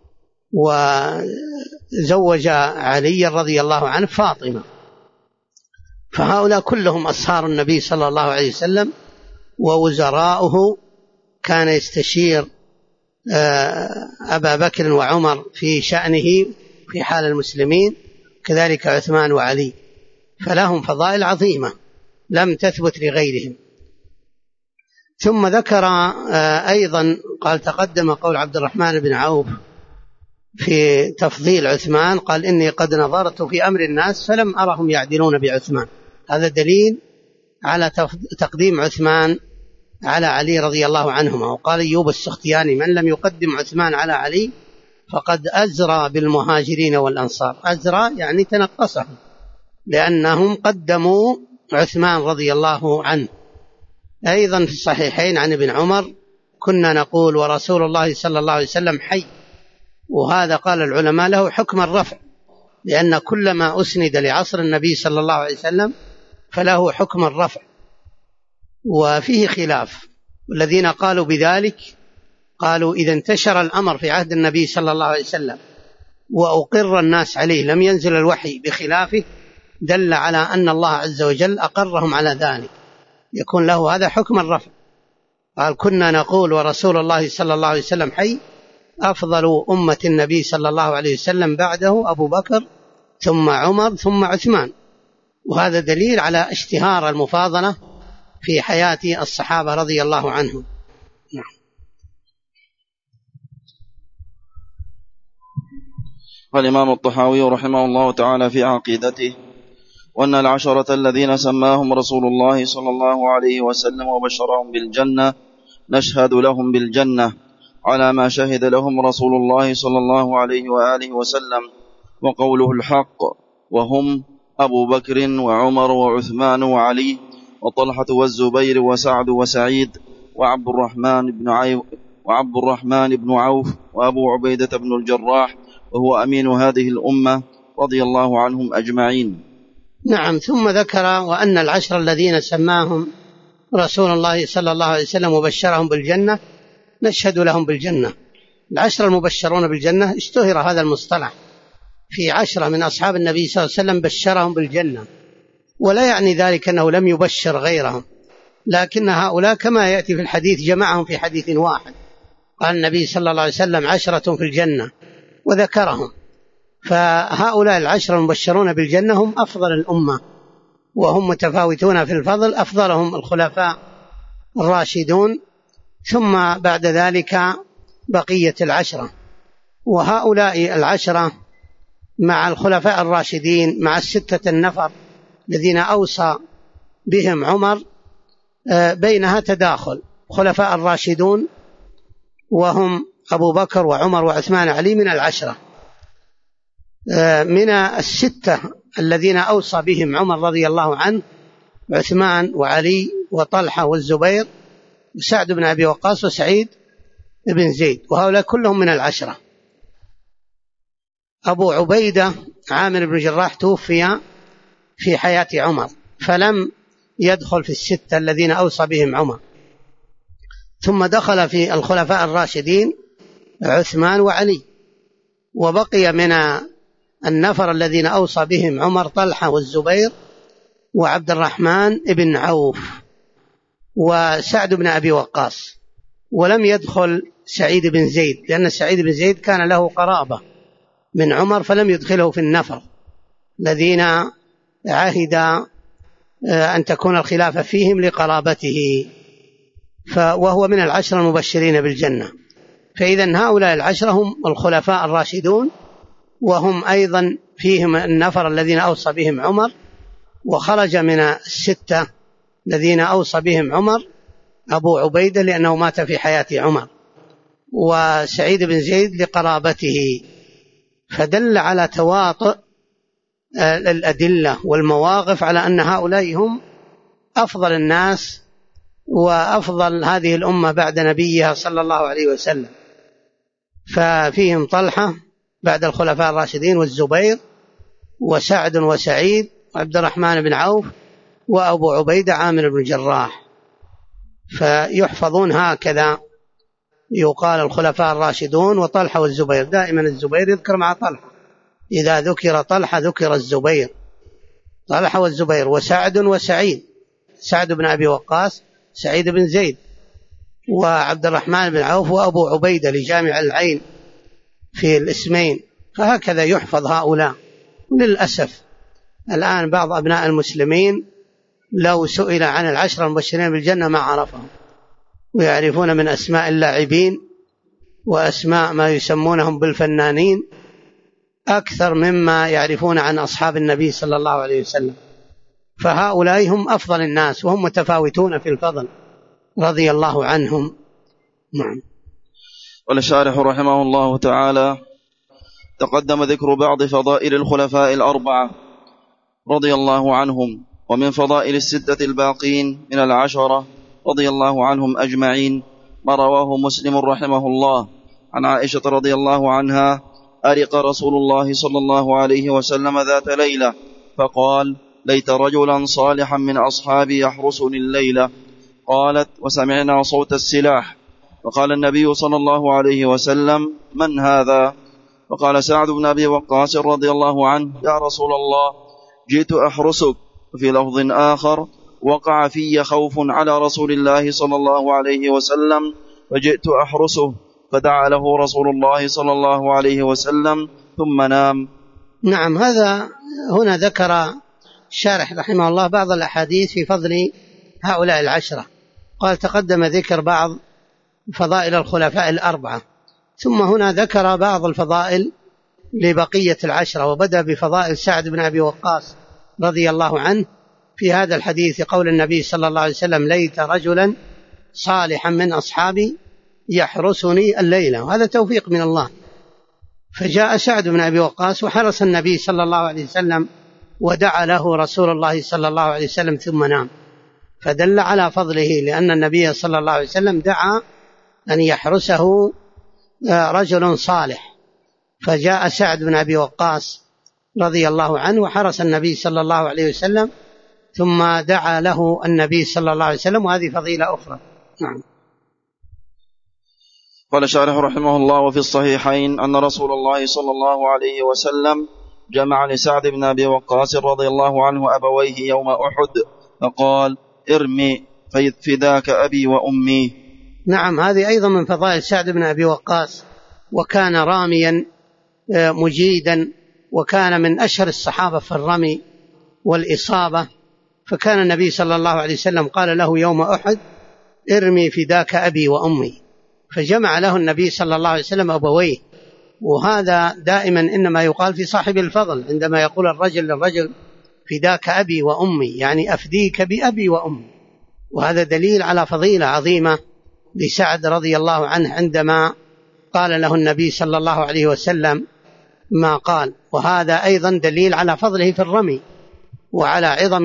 وزوج علي رضي الله عنه فاطمة. فهؤلاء كلهم أصهار النبي صلى الله عليه وسلم ووزراؤه. كان يستشير أبا بكر وعمر في شأنه في حال المسلمين، كذلك عثمان وعلي، فلهم فضائل عظيمة لم تثبت لغيرهم. ثم ذكر أيضا قال: تقدم قول عبد الرحمن بن عوف في تفضيل عثمان، قال: إني قد نظرت في أمر الناس فلم أرهم يعدلون بعثمان. هذا دليل على تقديم عثمان على علي رضي الله عنهما. وقال أيوب السختياني: من لم يقدم عثمان على علي فقد أزرى بالمهاجرين والأنصار. أزرى يعني تنقصهم، لأنهم قدموا عثمان رضي الله عنه. أيضا في الصحيحين عن ابن عمر: كنا نقول ورسول الله صلى الله عليه وسلم حي. وهذا قال العلماء له حكم الرفع، لأن كل ما أسند لعصر النبي صلى الله عليه وسلم فله حكم الرفع. وفيه خلاف، والذين قالوا بذلك قالوا إذا انتشر الأمر في عهد النبي صلى الله عليه وسلم وأقر الناس عليه لم ينزل الوحي بخلافه، دل على أن الله عز وجل أقرهم على ذلك، يكون له هذا حكم الرفع. قال: كنا نقول ورسول الله صلى الله عليه وسلم حي. أفضل أمة النبي صلى الله عليه وسلم بعده أبو بكر، ثم عمر، ثم عثمان. وهذا دليل على اشتهار المفاضلة في حياة الصحابة رضي الله عنهم. قال الإمام الطحاوي رحمه الله تعالى في عقيدته: وأن العشرة الذين سماهم رسول الله صلى الله عليه وسلم وبشرهم بالجنة نشهد لهم بالجنة على ما شهد لهم رسول الله صلى الله عليه وآله وسلم، وقوله الحق، وهم أبو بكر وعمر وعثمان وعلي وطلحة والزبير وسعد وسعيد وعبد الرحمن بن عوف وأبو عبيدة بن الجراح، وهو أمين هذه الأمة رضي الله عنهم أجمعين. نعم. ثم ذكر: وأن العشر الذين سماهم رسول الله صلى الله عليه وسلم وبشرهم بالجنة نشهد لهم بالجنة. العشر المبشرون بالجنة اشتهر هذا المصطلح، في 10 من أصحاب النبي صلى الله عليه وسلم بشرهم بالجنة، ولا يعني ذلك أنه لم يبشر غيرهم، لكن هؤلاء كما يأتي في الحديث جمعهم في حديث واحد. قال النبي صلى الله عليه وسلم 10 في الجنة وذكرهم. فهؤلاء العشر المبشرون بالجنة هم أفضل الأمة، وهم متفاوتون في الفضل، أفضلهم الخلفاء الراشدون، ثم بعد ذلك بقية العشرة. وهؤلاء العشرة مع الخلفاء الراشدين مع 6 النفر الذين أوصى بهم عمر بينها تداخل. خلفاء الراشدون وهم أبو بكر وعمر وعثمان وعلي من العشرة. من 6 الذين أوصى بهم عمر رضي الله عنه عثمان وعلي وطلحة والزبير وسعد بن أبي وقاص وسعيد بن زيد، وهؤلاء كلهم من العشرة. أبو عبيدة عامر بن الجراح توفي في حياة عمر فلم يدخل في 6 الذين أوصى بهم عمر. ثم دخل في الخلفاء الراشدين عثمان وعلي، وبقي من النفر الذين أوصى بهم عمر طلحة والزبير وعبد الرحمن بن عوف وسعد بن أبي وقاص. ولم يدخل سعيد بن زيد، لأن سعيد بن زيد كان له قرابة من عمر فلم يدخله في النفر الذين عهد أن تكون الخلافة فيهم لقرابته، وهو من العشر المبشرين بالجنة. فإذن هؤلاء العشرة هم الخلفاء الراشدون، وهم أيضا فيهم النفر الذين أوصى بهم عمر. وخرج من 6 الذين أوصى بهم عمر أبو عبيدة لأنه مات في حياة عمر، وسعيد بن زيد لقرابته. فدل على تواطؤ الأدلة والمواقف على أن هؤلاء هم أفضل الناس وأفضل هذه الأمة بعد نبيها صلى الله عليه وسلم. ففيهم طلحة بعد الخلفاء الراشدين والزبير وسعد وسعيد وعبد الرحمن بن عوف وأبو عبيدة عامر بن الجراح. فيحفظون هكذا، يقال الخلفاء الراشدون وطلحة والزبير، دائما الزبير يذكر مع طلحة، إذا ذكر طلحة ذكر الزبير، طلحة والزبير وسعد وسعيد، سعد بن أبي وقاص، سعيد بن زيد، وعبد الرحمن بن عوف وأبو عبيدة لجامع العين في الاسمين. فهكذا يحفظ هؤلاء. وللأسف الآن بعض أبناء المسلمين لو سئل عن العشرة المبشرين بالجنة ما عرفهم، ويعرفون من أسماء اللاعبين وأسماء ما يسمونهم بالفنانين أكثر مما يعرفون عن أصحاب النبي صلى الله عليه وسلم. فهؤلاء هم أفضل الناس وهم متفاوتون في الفضل، رضي الله عنهم. نعم. والشارح رحمه الله تعالى: تقدم ذكر بعض فضائل الخلفاء الأربعة رضي الله عنهم، ومن فضائل الستة الباقين من العشرة رضي الله عنهم أجمعين ما رواه مسلم رحمه الله عن عائشة رضي الله عنها: أرق رسول الله صلى الله عليه وسلم ذات ليلة فقال: ليت رجلا صالحا من أصحابي يحرسني الليلة. قالت: وسمعنا صوت السلاح، فقال النبي صلى الله عليه وسلم: من هذا؟ فقال سعد بن أبي وقاص رضي الله عنه: يا رسول الله، جئت أحرسك. وفي لفظ آخر: وقع في خوف على رسول الله صلى الله عليه وسلم فجئت أحرسه، فدعا له رسول الله صلى الله عليه وسلم ثم نام. نعم. هنا ذكر الشارح رحمه الله بعض الأحاديث في فضل هؤلاء العشرة. قال: تقدم ذكر بعض فضائل الخلفاء الأربعة، ثم هنا ذكر بعض الفضائل لبقية العشرة، وبدأ بفضائل سعد بن أبي وقاص رضي الله عنه في هذا الحديث، قول النبي صلى الله عليه وسلم: ليت رجلا صالحا من أصحابي يحرسني الليلة. وهذا توفيق من الله. فجاء سعد بن أبي وقاص وحرس النبي صلى الله عليه وسلم، ودعا له رسول الله صلى الله عليه وسلم ثم نام، فدل على فضله، لأن النبي صلى الله عليه وسلم دعا أن يحرسه رجل صالح. فجاء سعد بن أبي وقاص رضي الله عنه وحرس النبي صلى الله عليه وسلم، ثم دعا له النبي صلى الله عليه وسلم، وهذه فضيلة أخرى. نعم. قال الشارح رحمه الله: وفي الصحيحين أن رسول الله صلى الله عليه وسلم جمع لسعد بن أبي وقاص رضي الله عنه أبويه يوم أحد فقال: ارمي فداك أبي وأمي. نعم. هذه أيضا من فضائل سعد بن أبي وقاص، وكان راميا مجيدا، وكان من أشهر الصحابة في الرمي والإصابة. فكان النبي صلى الله عليه وسلم قال له يوم أحد: ارمي فداك أبي وأمي، فجمع له النبي صلى الله عليه وسلم أبويه. وهذا دائما إنما يقال في صاحب الفضل، عندما يقول الرجل للرجل: فداك أبي وأمي، يعني أفديك بأبي وأمي. وهذا دليل على فضيلة عظيمة لسعد رضي الله عنه عندما قال له النبي صلى الله عليه وسلم ما قال. وهذا أيضا دليل على فضله في الرمي وعلى عظم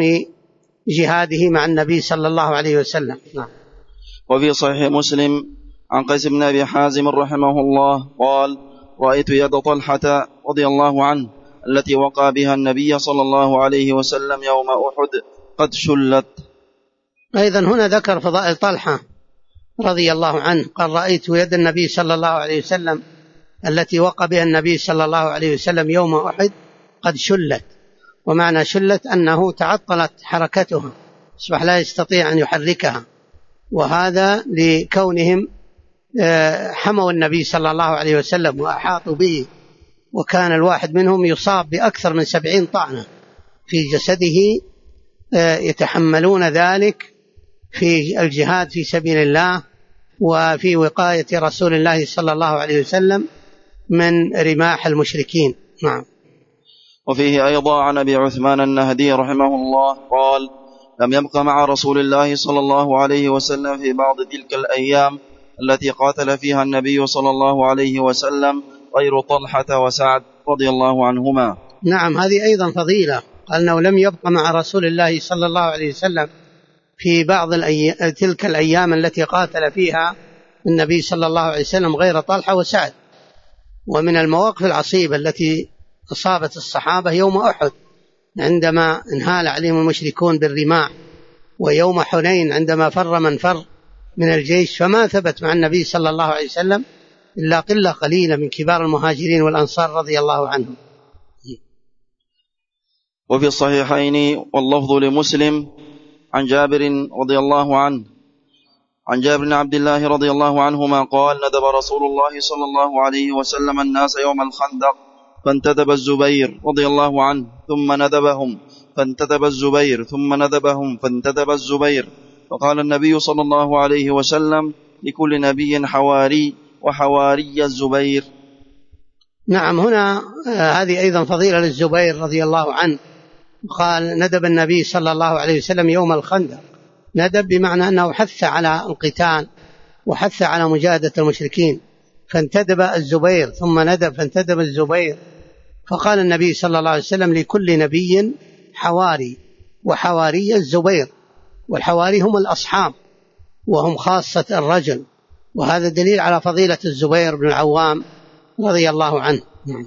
جهاده مع النبي صلى الله عليه وسلم. نعم. وفي صحيح مسلم عن قيس بن أبي حازم رحمه الله قال: رأيت يد طلحة رضي الله عنه التي وقع بها النبي صلى الله عليه وسلم يوم أحد قد شلت. أيضا هنا ذكر فضائل طلحة رضي الله عنه. قال: رأيت يد النبي صلى الله عليه وسلم التي وقع بها النبي صلى الله عليه وسلم يوم أحد قد شلت. ومعنى شلت أنه تعطلت حركتها، أصبح لا يستطيع أن يحركها، وهذا لكونهم حموا النبي صلى الله عليه وسلم وأحاطوا به، وكان الواحد منهم يصاب بأكثر من 70 طعنة في جسده، يتحملون ذلك في الجهاد في سبيل الله وفي وقاية رسول الله صلى الله عليه وسلم من رماح المشركين. نعم. وفيه أيضا عن أبي عثمان النهدي رحمه الله قال: لم يبق مع رسول الله صلى الله عليه وسلم في بعض تلك الأيام التي قاتل فيها النبي صلى الله عليه وسلم غير طلحة وسعد رضي الله عنهما. نعم. هذه أيضا فضيلة. قال أنه لم يبق مع رسول الله صلى الله عليه وسلم في بعض تلك الأيام التي قاتل فيها النبي صلى الله عليه وسلم غير طلحة وسعد. ومن المواقف العصيبة التي أصابت الصحابة يوم أحد عندما انهال عليهم المشركون بالرماح، ويوم حنين عندما فر من فر من الجيش، فما ثبت مع النبي صلى الله عليه وسلم إلا قلة قليلة من كبار المهاجرين والأنصار رضي الله عنهم. وفي الصحيحين واللفظ لمسلم عن جابر رضي الله عنه عن جابر بن عبد الله رضي الله عنهما قال: ندب رسول الله صلى الله عليه وسلم الناس يوم الخندق فانتدب الزبير رضي الله عنه ثم ندبهم فانتدب الزبير ثم ندبهم فانتدب الزبير، فقال النبي صلى الله عليه وسلم: لكل نبي حواري وحواري الزبير. نعم. هنا هذه أيضا فضيلة للزبير رضي الله عنه. قال: ندب النبي صلى الله عليه وسلم يوم الخندق ندب بمعنى أنه حث على القتال وحث على مجاهدة المشركين، فانتدب الزبير ثم ندب فانتدب الزبير. فقال النبي صلى الله عليه وسلم: لكل نبي حواري، وحواري الزبير، والحواري هم الأصحاب وهم خاصة الرجل، وهذا دليل على فضيلة الزبير بن العوام رضي الله عنه.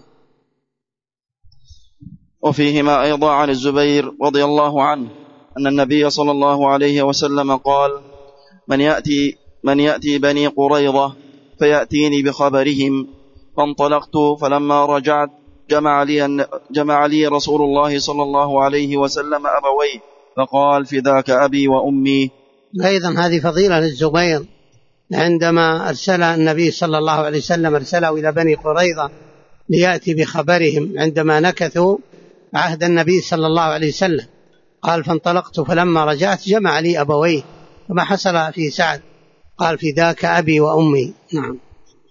وفيهما أيضا عن الزبير رضي الله عنه أن النبي صلى الله عليه وسلم قال: من يأتي بني قريظة فيأتيني بخبرهم. فانطلقت فلما رجعت جمع لي رسول الله صلى الله عليه وسلم أبويه فقال: فداك أبي وأمي. أيضا هذه فضيلة للزبير، عندما أرسل النبي صلى الله عليه وسلم أرسله إلى بني قريظة ليأتي بخبرهم عندما نكثوا عهد النبي صلى الله عليه وسلم. قال: فانطلقت فلما رجعت جمع لي أبويه، وما حصل في سعد قال: فداك أبي وأمي. نعم.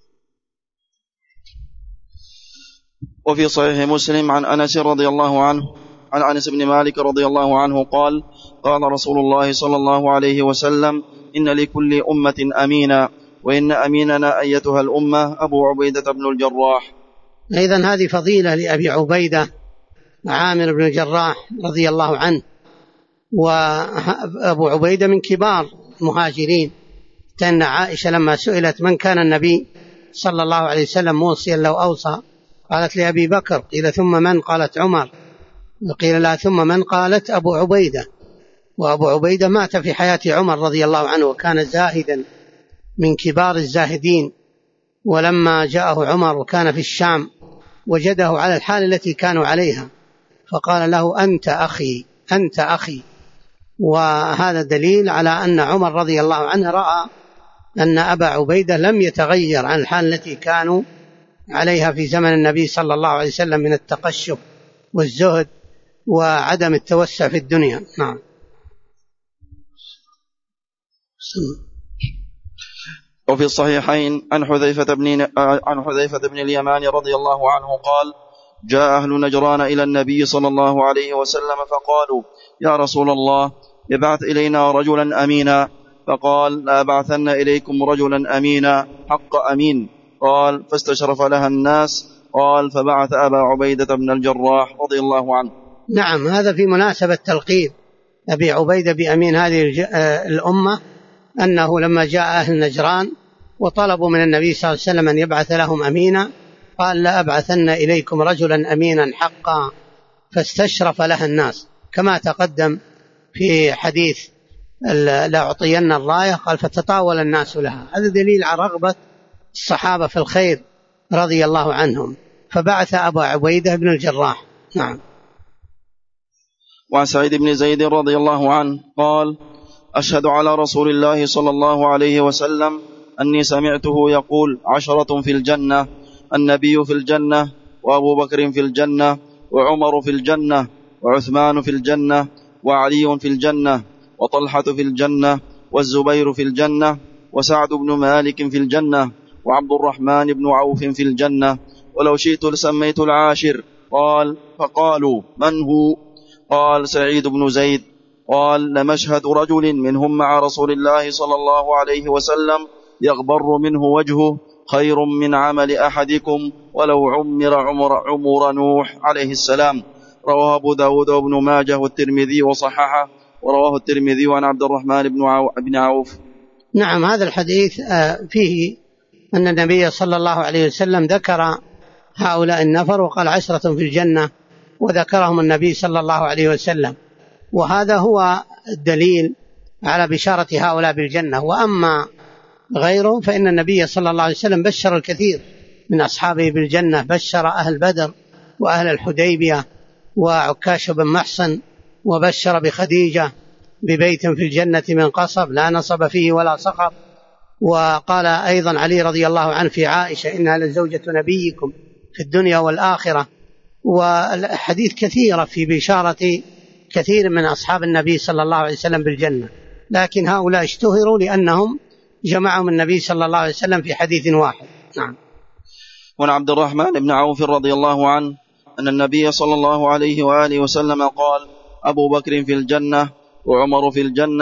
وفي صحيح مسلم عن أنس رضي الله عنه عن أنس بن مالك رضي الله عنه قال: قال رسول الله صلى الله عليه وسلم: إن لكل أمة أمينا، وإن أميننا أيتها الأمة أبو عبيدة بن الجراح. أيضا هذه فضيلة لأبي عبيدة عامر بن الجراح رضي الله عنه، وأبو عبيدة من كبار المهاجرين. كان عائشة لما سئلت من كان النبي صلى الله عليه وسلم موصيا لو أوصى، قالت لأبي بكر. قيل: ثم من؟ قالت: عمر. قيل لها: ثم من؟ قالت: أبو عبيدة. وأبو عبيدة مات في حياة عمر رضي الله عنه، وكان زاهدا من كبار الزاهدين. ولما جاءه عمر وكان في الشام وجده على الحال التي كانوا عليها، فقال له: أنت أخي، أنت أخي. وهذا دليل على أن عمر رضي الله عنه رأى أن أبا عبيدة لم يتغير عن الحال التي كانوا عليها في زمن النبي صلى الله عليه وسلم من التقشف والزهد وعدم التوسع في الدنيا. نعم. وفي الصحيحين عن حذيفة بن اليمان رضي الله عنه قال: جاء أهل نجران إلى النبي صلى الله عليه وسلم فقالوا: يا رسول الله، ابعث إلينا رجلا أمينا. فقال: لأبعثن إليكم رجلا أمينا حق أمين. قال: فاستشرف لها الناس. قال: فبعث أبا عبيدة بن الجراح رضي الله عنه. نعم، هذا في مناسبة تلقيب أبي عبيدة بأمين هذه الأمة، أنه لما جاء أهل نجران وطلبوا من النبي صلى الله عليه وسلم أن يبعث لهم أمينا، قال: لأبعثن إليكم رجلا أمينا حقا. فاستشرف لها الناس كما تقدم في حديث لأعطين الراية، قال: فتطاول الناس لها. هذا دليل على رغبة الصحابة في الخير رضي الله عنهم، فبعث أبا عبيدة بن الجراح. نعم. وعن سعيد بن زيد رضي الله عنه قال: أشهد على رسول الله صلى الله عليه وسلم أني سمعته يقول: 10 في الجنة، النبي في الجنة، وأبو بكر في الجنة، وعمر في الجنة، وعثمان في الجنة، وعلي في الجنة، وطلحة في الجنة، والزبير في الجنة، وسعد بن مالك في الجنة، وعبد الرحمن بن عوف في الجنة، ولو شئت لسميت العاشر. قال: فقالوا: من هو؟ قال: سعيد بن زيد. قال: لمشهد رجل منهم مع رسول الله صلى الله عليه وسلم يغبر منه وجهه خير من عمل أحدكم ولو عمر نوح عليه السلام. رواه أبو داود وابن ماجه والترمذي وصححه، ورواه الترمذي عن عبد الرحمن بن عوف. نعم، هذا الحديث فيه أن النبي صلى الله عليه وسلم ذكر هؤلاء النفر وقال: 10 في الجنة، وذكرهم النبي صلى الله عليه وسلم، وهذا هو الدليل على بشارة هؤلاء بالجنة. وأما غيرهم فإن النبي صلى الله عليه وسلم بشر الكثير من أصحابه بالجنة، بشر أهل بدر وأهل الحديبية وعكاش بن محصن، وبشر بخديجة ببيت في الجنة من قصب لا نصب فيه ولا صخب. وقال أيضا علي رضي الله عنه في عائشة: إنها لزوجة نبيكم في الدنيا والآخرة. والحديث كثيرة في بشارة كثير من أصحاب النبي صلى الله عليه وسلم بالجنة، لكن هؤلاء اشتهروا لأنهم جمعهم النبي صلى الله عليه وسلم في حديث واحد. نعم. وعن عبد الرحمن بن عوف رضي الله عنه أن النبي صلى الله عليه وآله وسلم قال: أبو بكر في الجنة، وعمر في الجنة،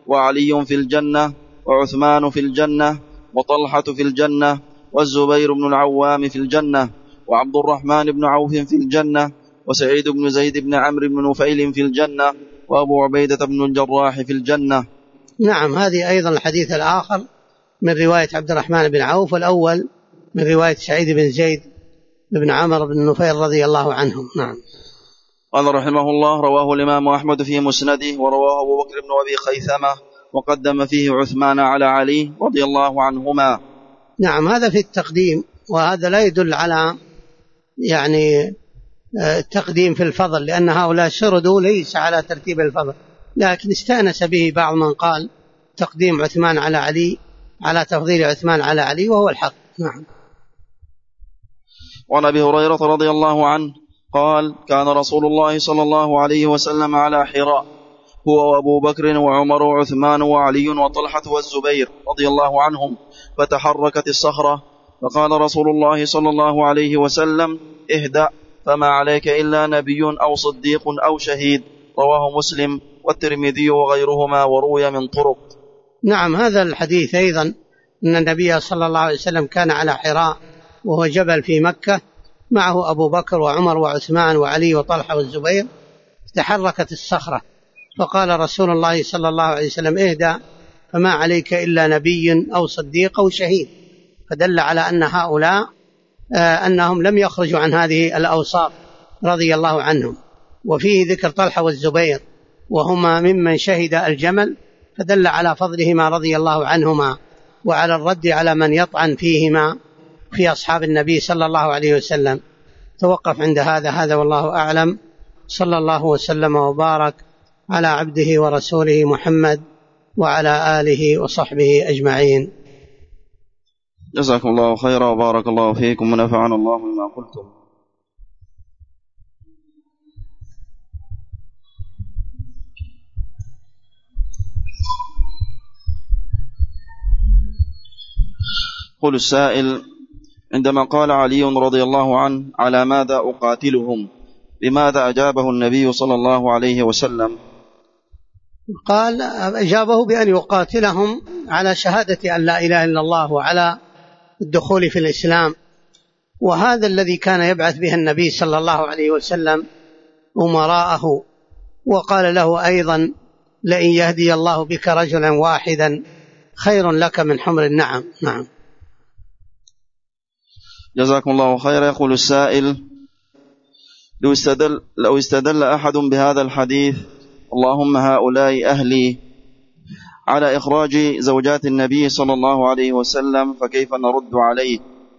وعلي في الجنة، وعثمان في الجنة، وطلحة في الجنة، والزبير بن العوام في الجنة، وعبد الرحمن بن عوف في الجنة، وسعيد بن زيد بن عمرو بن نفيل في الجنة، وأبو عبيدة بن الجراح في الجنة. نعم، هذه أيضا الحديث الآخر من رواية عبد الرحمن بن عوف، والأول من رواية سعيد بن زيد بن عمرو بن نفيل رضي الله عنهم. نعم. قال رحمه الله: رواه الإمام أحمد في مسنده، ورواه أبو بكر بن أبي خيثمة، وقدم فيه عثمان على علي رضي الله عنهما. نعم، هذا في التقديم، وهذا لا يدل على التقديم في الفضل، لأن هؤلاء شردوا ليس على ترتيب الفضل، لكن استأنس به بعض من قال تقديم عثمان على علي على تفضيل عثمان على علي، وهو الحق. نعم. وعن أبي هريرة رضي الله عنه قال: كان رسول الله صلى الله عليه وسلم على حراء، هو وأبو بكر وعمر وعثمان وعلي وطلحة والزبير رضي الله عنهم، فتحركت الصخرة، فقال رسول الله صلى الله عليه وسلم: اهدأ، فما عليك إلا نبي أو صديق أو شهيد. رواه مسلم والترمذي وغيرهما، وروي من طرق. نعم، هذا الحديث أيضا أن النبي صلى الله عليه وسلم كان على حراء، وهو جبل في مكة، معه أبو بكر وعمر وعثمان وعلي وطلحة والزبير. تحركت الصخرة، فقال رسول الله صلى الله عليه وسلم: اهدأ، فما عليك إلا نبي أو صديق أو شهيد. فدل على أن هؤلاء أنهم لم يخرجوا عن هذه الأوصاف رضي الله عنهم. وفيه ذكر طلحة والزبير وهما ممن شهد الجمل، فدل على فضلهما رضي الله عنهما، وعلى الرد على من يطعن فيهما في أصحاب النبي صلى الله عليه وسلم. توقف عند هذا والله أعلم. صلى الله وسلم وبارك على عبده ورسوله محمد وعلى آله وصحبه أجمعين. جزاكم الله خيرا وبارك الله فيكم ونفعنا الله بما قلتم. قل السائل: عندما قال علي رضي الله عنه: على ماذا أقاتلهم؟ بماذا أجابه النبي صلى الله عليه وسلم؟ قال أجابه بأن يقاتلهم على شهادة أن لا إله إلا الله وعلى الدخول في الإسلام. وهذا الذي كان يبعث به النبي صلى الله عليه وسلم أمراءه. وقال له أيضا: لئن يهدي الله بك رجلا واحدا خير لك من حمر النعم. نعم. جزاكم الله خيرا. يقول السائل: لو استدل أحد بهذا الحديث: اللهم هؤلاء أهلي، على إخراج زوجات النبي صلى الله عليه وسلم، فكيف نرد عليه؟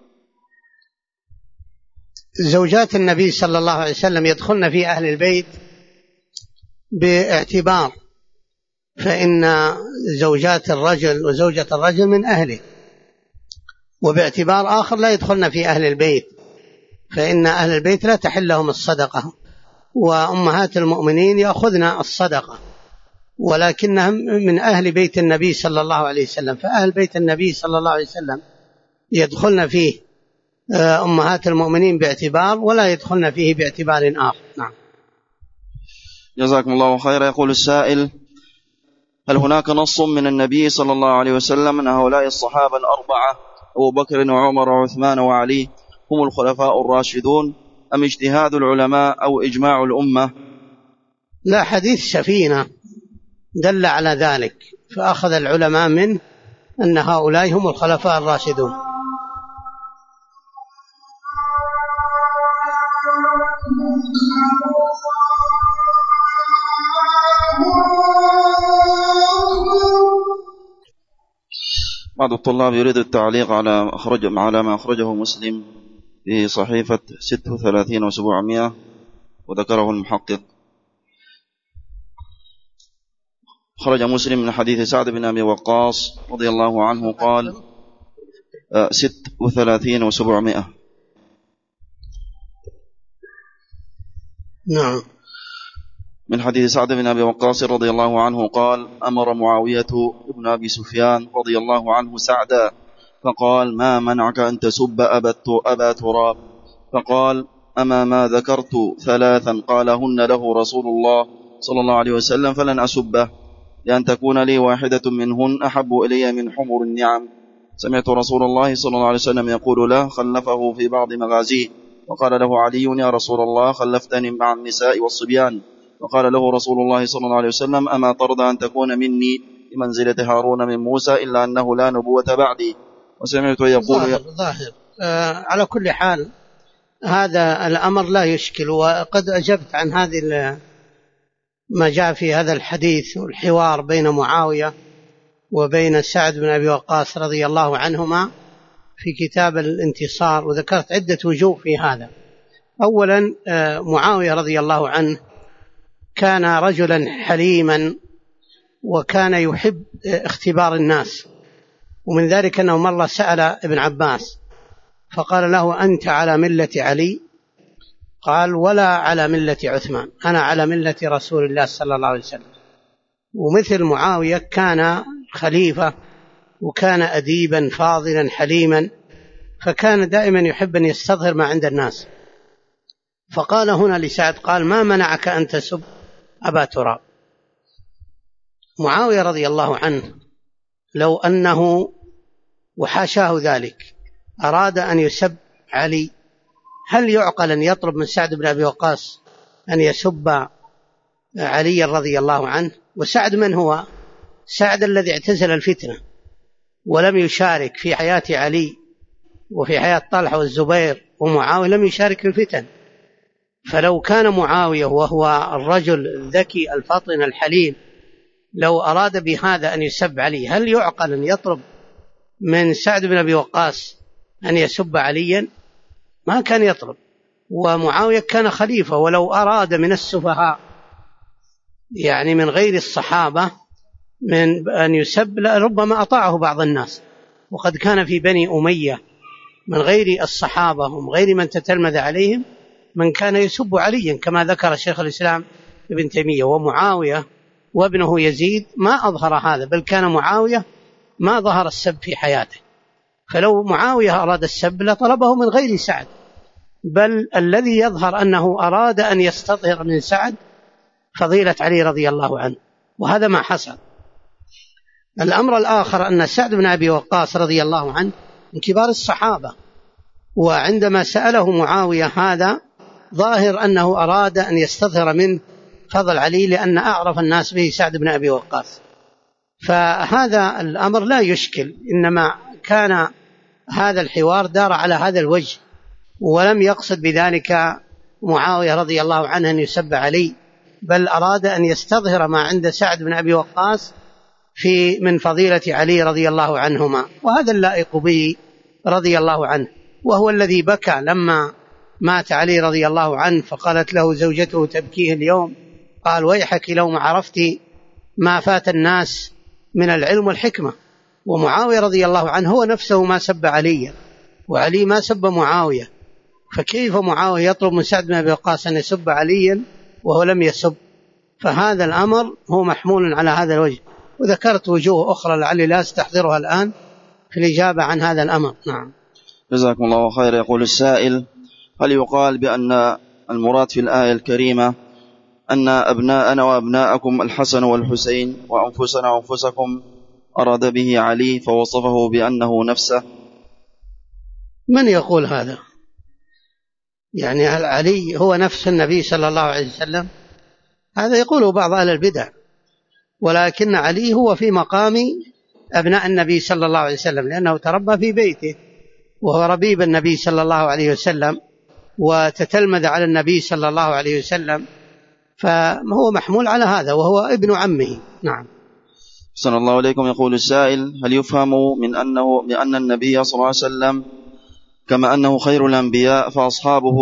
زوجات النبي صلى الله عليه وسلم يدخلن في أهل البيت باعتبار، فإن زوجات الرجل وزوجة الرجل من أهله، وباعتبار آخر لا يدخلن في أهل البيت، فإن أهل البيت لا تحل لهم الصدقة، وأمهات المؤمنين يأخذن الصدقة، ولكنهم من أهل بيت النبي صلى الله عليه وسلم. فأهل بيت النبي صلى الله عليه وسلم يدخلن فيه أمهات المؤمنين باعتبار، ولا يدخلن فيه باعتبار آخر. نعم. جزاكم الله خيرا. يقول السائل: هل هناك نص من النبي صلى الله عليه وسلم أن هؤلاء الصحابة الأربعة أبو بكر وعمر وعثمان وعلي هم الخلفاء الراشدون، أم اجتهاد العلماء أو إجماع الأمة؟ لا، حديث سفينة دل على ذلك، فأخذ العلماء منه أن هؤلاء هم الخلفاء الراشدون. بعض الطلاب يريد التعليق على ما أخرجه مسلم في صحيفة 36 و700، وذكره المحقق. خرج مسلم من حديث سعد بن أبي وقاص رضي الله عنه قال 36 و700. نعم. من حديث سعد بن أبي وقاص رضي الله عنه قال: أمر معاوية بن أبي سفيان رضي الله عنه سعدا، فقال: ما منعك أن تسب أبا تراب؟ فقال: أما ما ذكرت ثلاثا قالهن له رسول الله صلى الله عليه وسلم فلن أسبه. لأن تكون لي واحدة منهن أحب إلي من حمر النعم. سمعت رسول الله صلى الله عليه وسلم يقول له خلفه في بعض مغازيه، وقال له علي يا رسول الله خلفتني مع النساء والصبيان، وقال له رسول الله صلى الله عليه وسلم أما ترضى أن تكون مني بمنزلة هارون من موسى إلا أنه لا نبوة بعدي. وسمعت يقول ظاهر. على كل حال هذا الأمر لا يشكل، وقد أجبت عن هذه ما جاء في هذا الحديث والحوار بين معاوية وبين سعد بن أبي وقاص رضي الله عنهما في كتاب الانتصار، وذكرت عدة وجوه في هذا. أولا معاوية رضي الله عنه كان رجلا حليما، وكان يحب اختبار الناس، ومن ذلك أنه مرة سأل ابن عباس فقال له أنت على ملة علي؟ قال ولا على ملة عثمان، أنا على ملة رسول الله صلى الله عليه وسلم. ومثل معاوية كان خليفة، وكان أديبا فاضلا حليما، فكان دائما يحب أن يستظهر ما عند الناس. فقال هنا لسعد قال ما منعك أن تسب أبا تراب؟ معاوية رضي الله عنه لو أنه وحاشاه ذلك أراد أن يسب علي، هل يعقل أن يطلب من سعد بن أبي وقاص أن يسب علي رضي الله عنه؟ وسعد من هو؟ سعد الذي اعتزل الفتنة ولم يشارك في حياة علي وفي حياة طلحة والزبير ومعاوية، لم يشارك في الفتن. فلو كان معاوية وهو الرجل الذكي الفطن الحليم لو أراد بهذا أن يسب علي، هل يعقل أن يطلب من سعد بن أبي وقاص أن يسب عليا؟ ما كان يطلب. ومعاوية كان خليفة، ولو أراد من السفهاء يعني من غير الصحابة من أن يسب ربما أطاعه بعض الناس. وقد كان في بني أمية من غير الصحابة ومن غير من تتلمذ عليهم من كان يسب عليا، كما ذكر شيخ الإسلام ابن تيمية. ومعاوية وابنه يزيد ما أظهر هذا، بل كان معاوية ما ظهر السب في حياته. فلو معاوية أراد السب لطلبه من غير سعد، بل الذي يظهر أنه أراد أن يستظهر من سعد فضيلة علي رضي الله عنه، وهذا ما حصل. الأمر الآخر أن سعد بن أبي وقاص رضي الله عنه من كبار الصحابة، وعندما سأله معاوية هذا ظاهر أنه أراد أن يستظهر من فضل علي، لأن أعرف الناس به سعد بن أبي وقاص. فهذا الأمر لا يشكل، إنما كان هذا الحوار دار على هذا الوجه، ولم يقصد بذلك معاوية رضي الله عنه أن يسب علي، بل أراد أن يستظهر ما عند سعد بن أبي وقاص من فضيلة علي رضي الله عنهما، وهذا اللائق به رضي الله عنه. وهو الذي بكى لما مات علي رضي الله عنه، فقالت له زوجته تبكيه اليوم، قال ويحك لو ما عرفت ما فات الناس من العلم والحكمة. ومعاوية رضي الله عنه هو نفسه ما سب عليا، وعلي ما سب معاوية، فكيف معاوية يطلب من سعد بن أبي وقاص أن يسب عليا وهو لم يسب؟ فهذا الأمر هو محمول على هذا الوجه. وذكرت وجوه أخرى لعلي لا أستحضرها الآن في الإجابة عن هذا الأمر. نعم. جزاكم الله خير. يقول السائل هل يقال بأن المراد في الآية الكريمة أن أبناءنا وأبناءكم الحسن والحسين وأنفسنا وأنفسكم أراد به علي فوصفه بأنه نفسه؟ من يقول هذا؟ يعني علي هو نفس النبي صلى الله عليه وسلم؟ هذا يقوله بعض أهل البدع، ولكن علي هو في مقام أبناء النبي صلى الله عليه وسلم، لأنه تربى في بيته وهو ربيب النبي صلى الله عليه وسلم وتتلمذ على النبي صلى الله عليه وسلم، فهو محمول على هذا وهو ابن عمه. نعم. صلى الله عليكم. يقول السائل هل يفهم من أنه بأن النبي صلى الله عليه وسلم كما أنه خير الأنبياء فأصحابه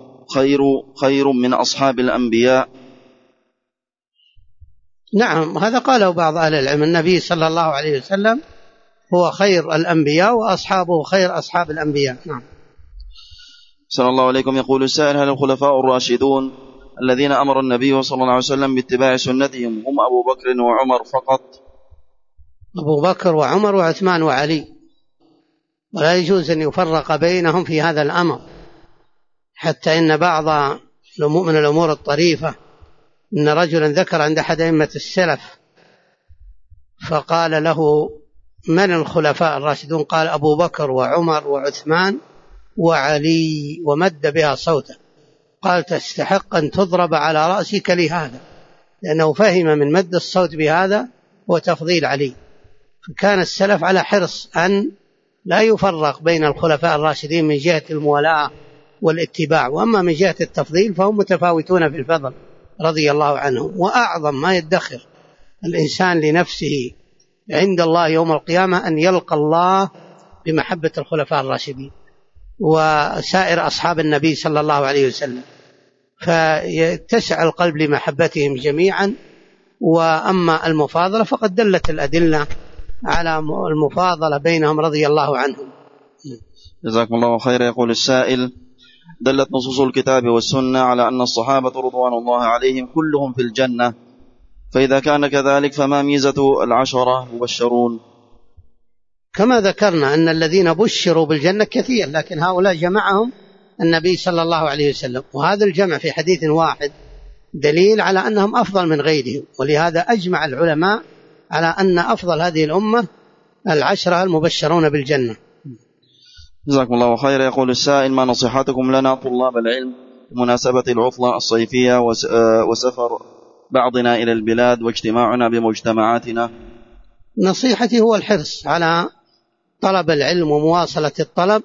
خير من أصحاب الأنبياء؟ نعم، هذا قاله بعض أهل العلم، النبي صلى الله عليه وسلم هو خير الأنبياء وأصحابه خير أصحاب الأنبياء. نعم. صلى الله عليكم. يقول السائل هل الخلفاء الراشدون الذين أمر النبي صلى الله عليه وسلم باتباع سنتهم هم أبو بكر وعمر فقط؟ أبو بكر وعمر وعثمان وعلي، ولا يجوز أن يفرق بينهم في هذا الأمر، حتى إن بعض من الأمور الطريفة إن رجلا ذكر عند أحد أئمة السلف فقال له: من الخلفاء الراشدون؟ قال: أبو بكر وعمر وعثمان وعلي، ومد بها صوته. قال: تستحق أن تضرب على رأسك لهذا، لأنه فهم من مد الصوت بهذا وتفضيل علي. فكان السلف على حرص أن لا يفرق بين الخلفاء الراشدين من جهة الموالاة والاتباع، وأما من جهة التفضيل فهم متفاوتون في الفضل رضي الله عنهم. وأعظم ما يدخر الإنسان لنفسه عند الله يوم القيامة أن يلقى الله بمحبة الخلفاء الراشدين وسائر أصحاب النبي صلى الله عليه وسلم، فيتسع القلب لمحبتهم جميعا. وأما المفاضلة فقد دلت الأدلة على المفاضلة بينهم رضي الله عنهم. جزاكم الله خير. يقول السائل: دلت نصوص الكتاب والسنة على أن الصحابة رضوان الله عليهم كلهم في الجنة، فإذا كان كذلك فما ميزة العشرة مبشرون؟ كما ذكرنا أن الذين بشروا بالجنة كثير، لكن هؤلاء جمعهم النبي صلى الله عليه وسلم، وهذا الجمع في حديث واحد دليل على أنهم أفضل من غيرهم. ولهذا أجمع العلماء على أن أفضل هذه الأمة العشرة المبشرون بالجنة. جزاكم الله خير. يقول السائل: ما نصيحتكم لنا طلاب العلم بمناسبة العطلة الصيفية وسفر بعضنا إلى البلاد واجتماعنا بمجتمعاتنا؟ نصيحتي هو الحرص على طلب العلم ومواصلة الطلب،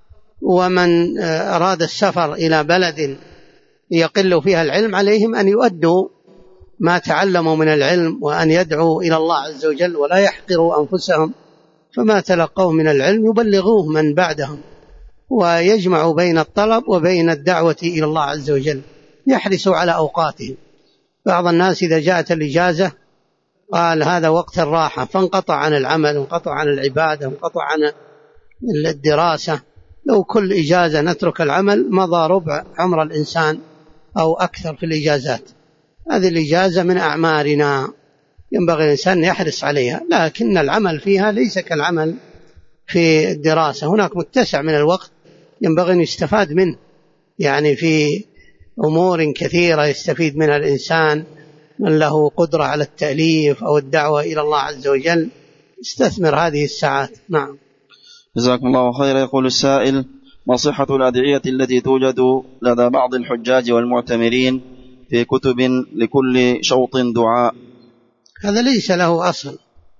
ومن أراد السفر إلى بلد يقل فيها العلم عليهم أن يؤدوا ما تعلموا من العلم، وأن يدعوا إلى الله عز وجل ولا يحقروا أنفسهم، فما تلقوه من العلم يبلغوه من بعدهم، ويجمعوا بين الطلب وبين الدعوة إلى الله عز وجل، يحرصوا على أوقاتهم. بعض الناس إذا جاءت الإجازة قال هذا وقت الراحة، فانقطع عن العمل، انقطع عن العبادة، انقطع عن الدراسة. لو كل إجازة نترك العمل مضى ربع عمر الإنسان أو أكثر في الإجازات. هذه الإجازة من أعمارنا، ينبغي الإنسان يحرص عليها، لكن العمل فيها ليس كالعمل في الدراسة. هناك متسع من الوقت ينبغي أن يستفاد منه، يعني في أمور كثيرة يستفيد منها الإنسان، من له قدرة على التأليف أو الدعوة إلى الله عز وجل استثمر هذه الساعات. نعم. جزاكم الله خير. يقول السائل: ما صحة الأدعية التي توجد لدى بعض الحجاج والمعتمرين في كتب لكل شوط دعاء؟ هذا ليس له أصل،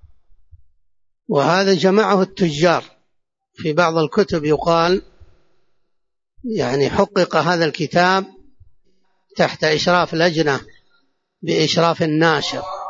وهذا جمعه التجار في بعض الكتب. يقال يعني حقق هذا الكتاب تحت إشراف لجنة بإشراف الناشر،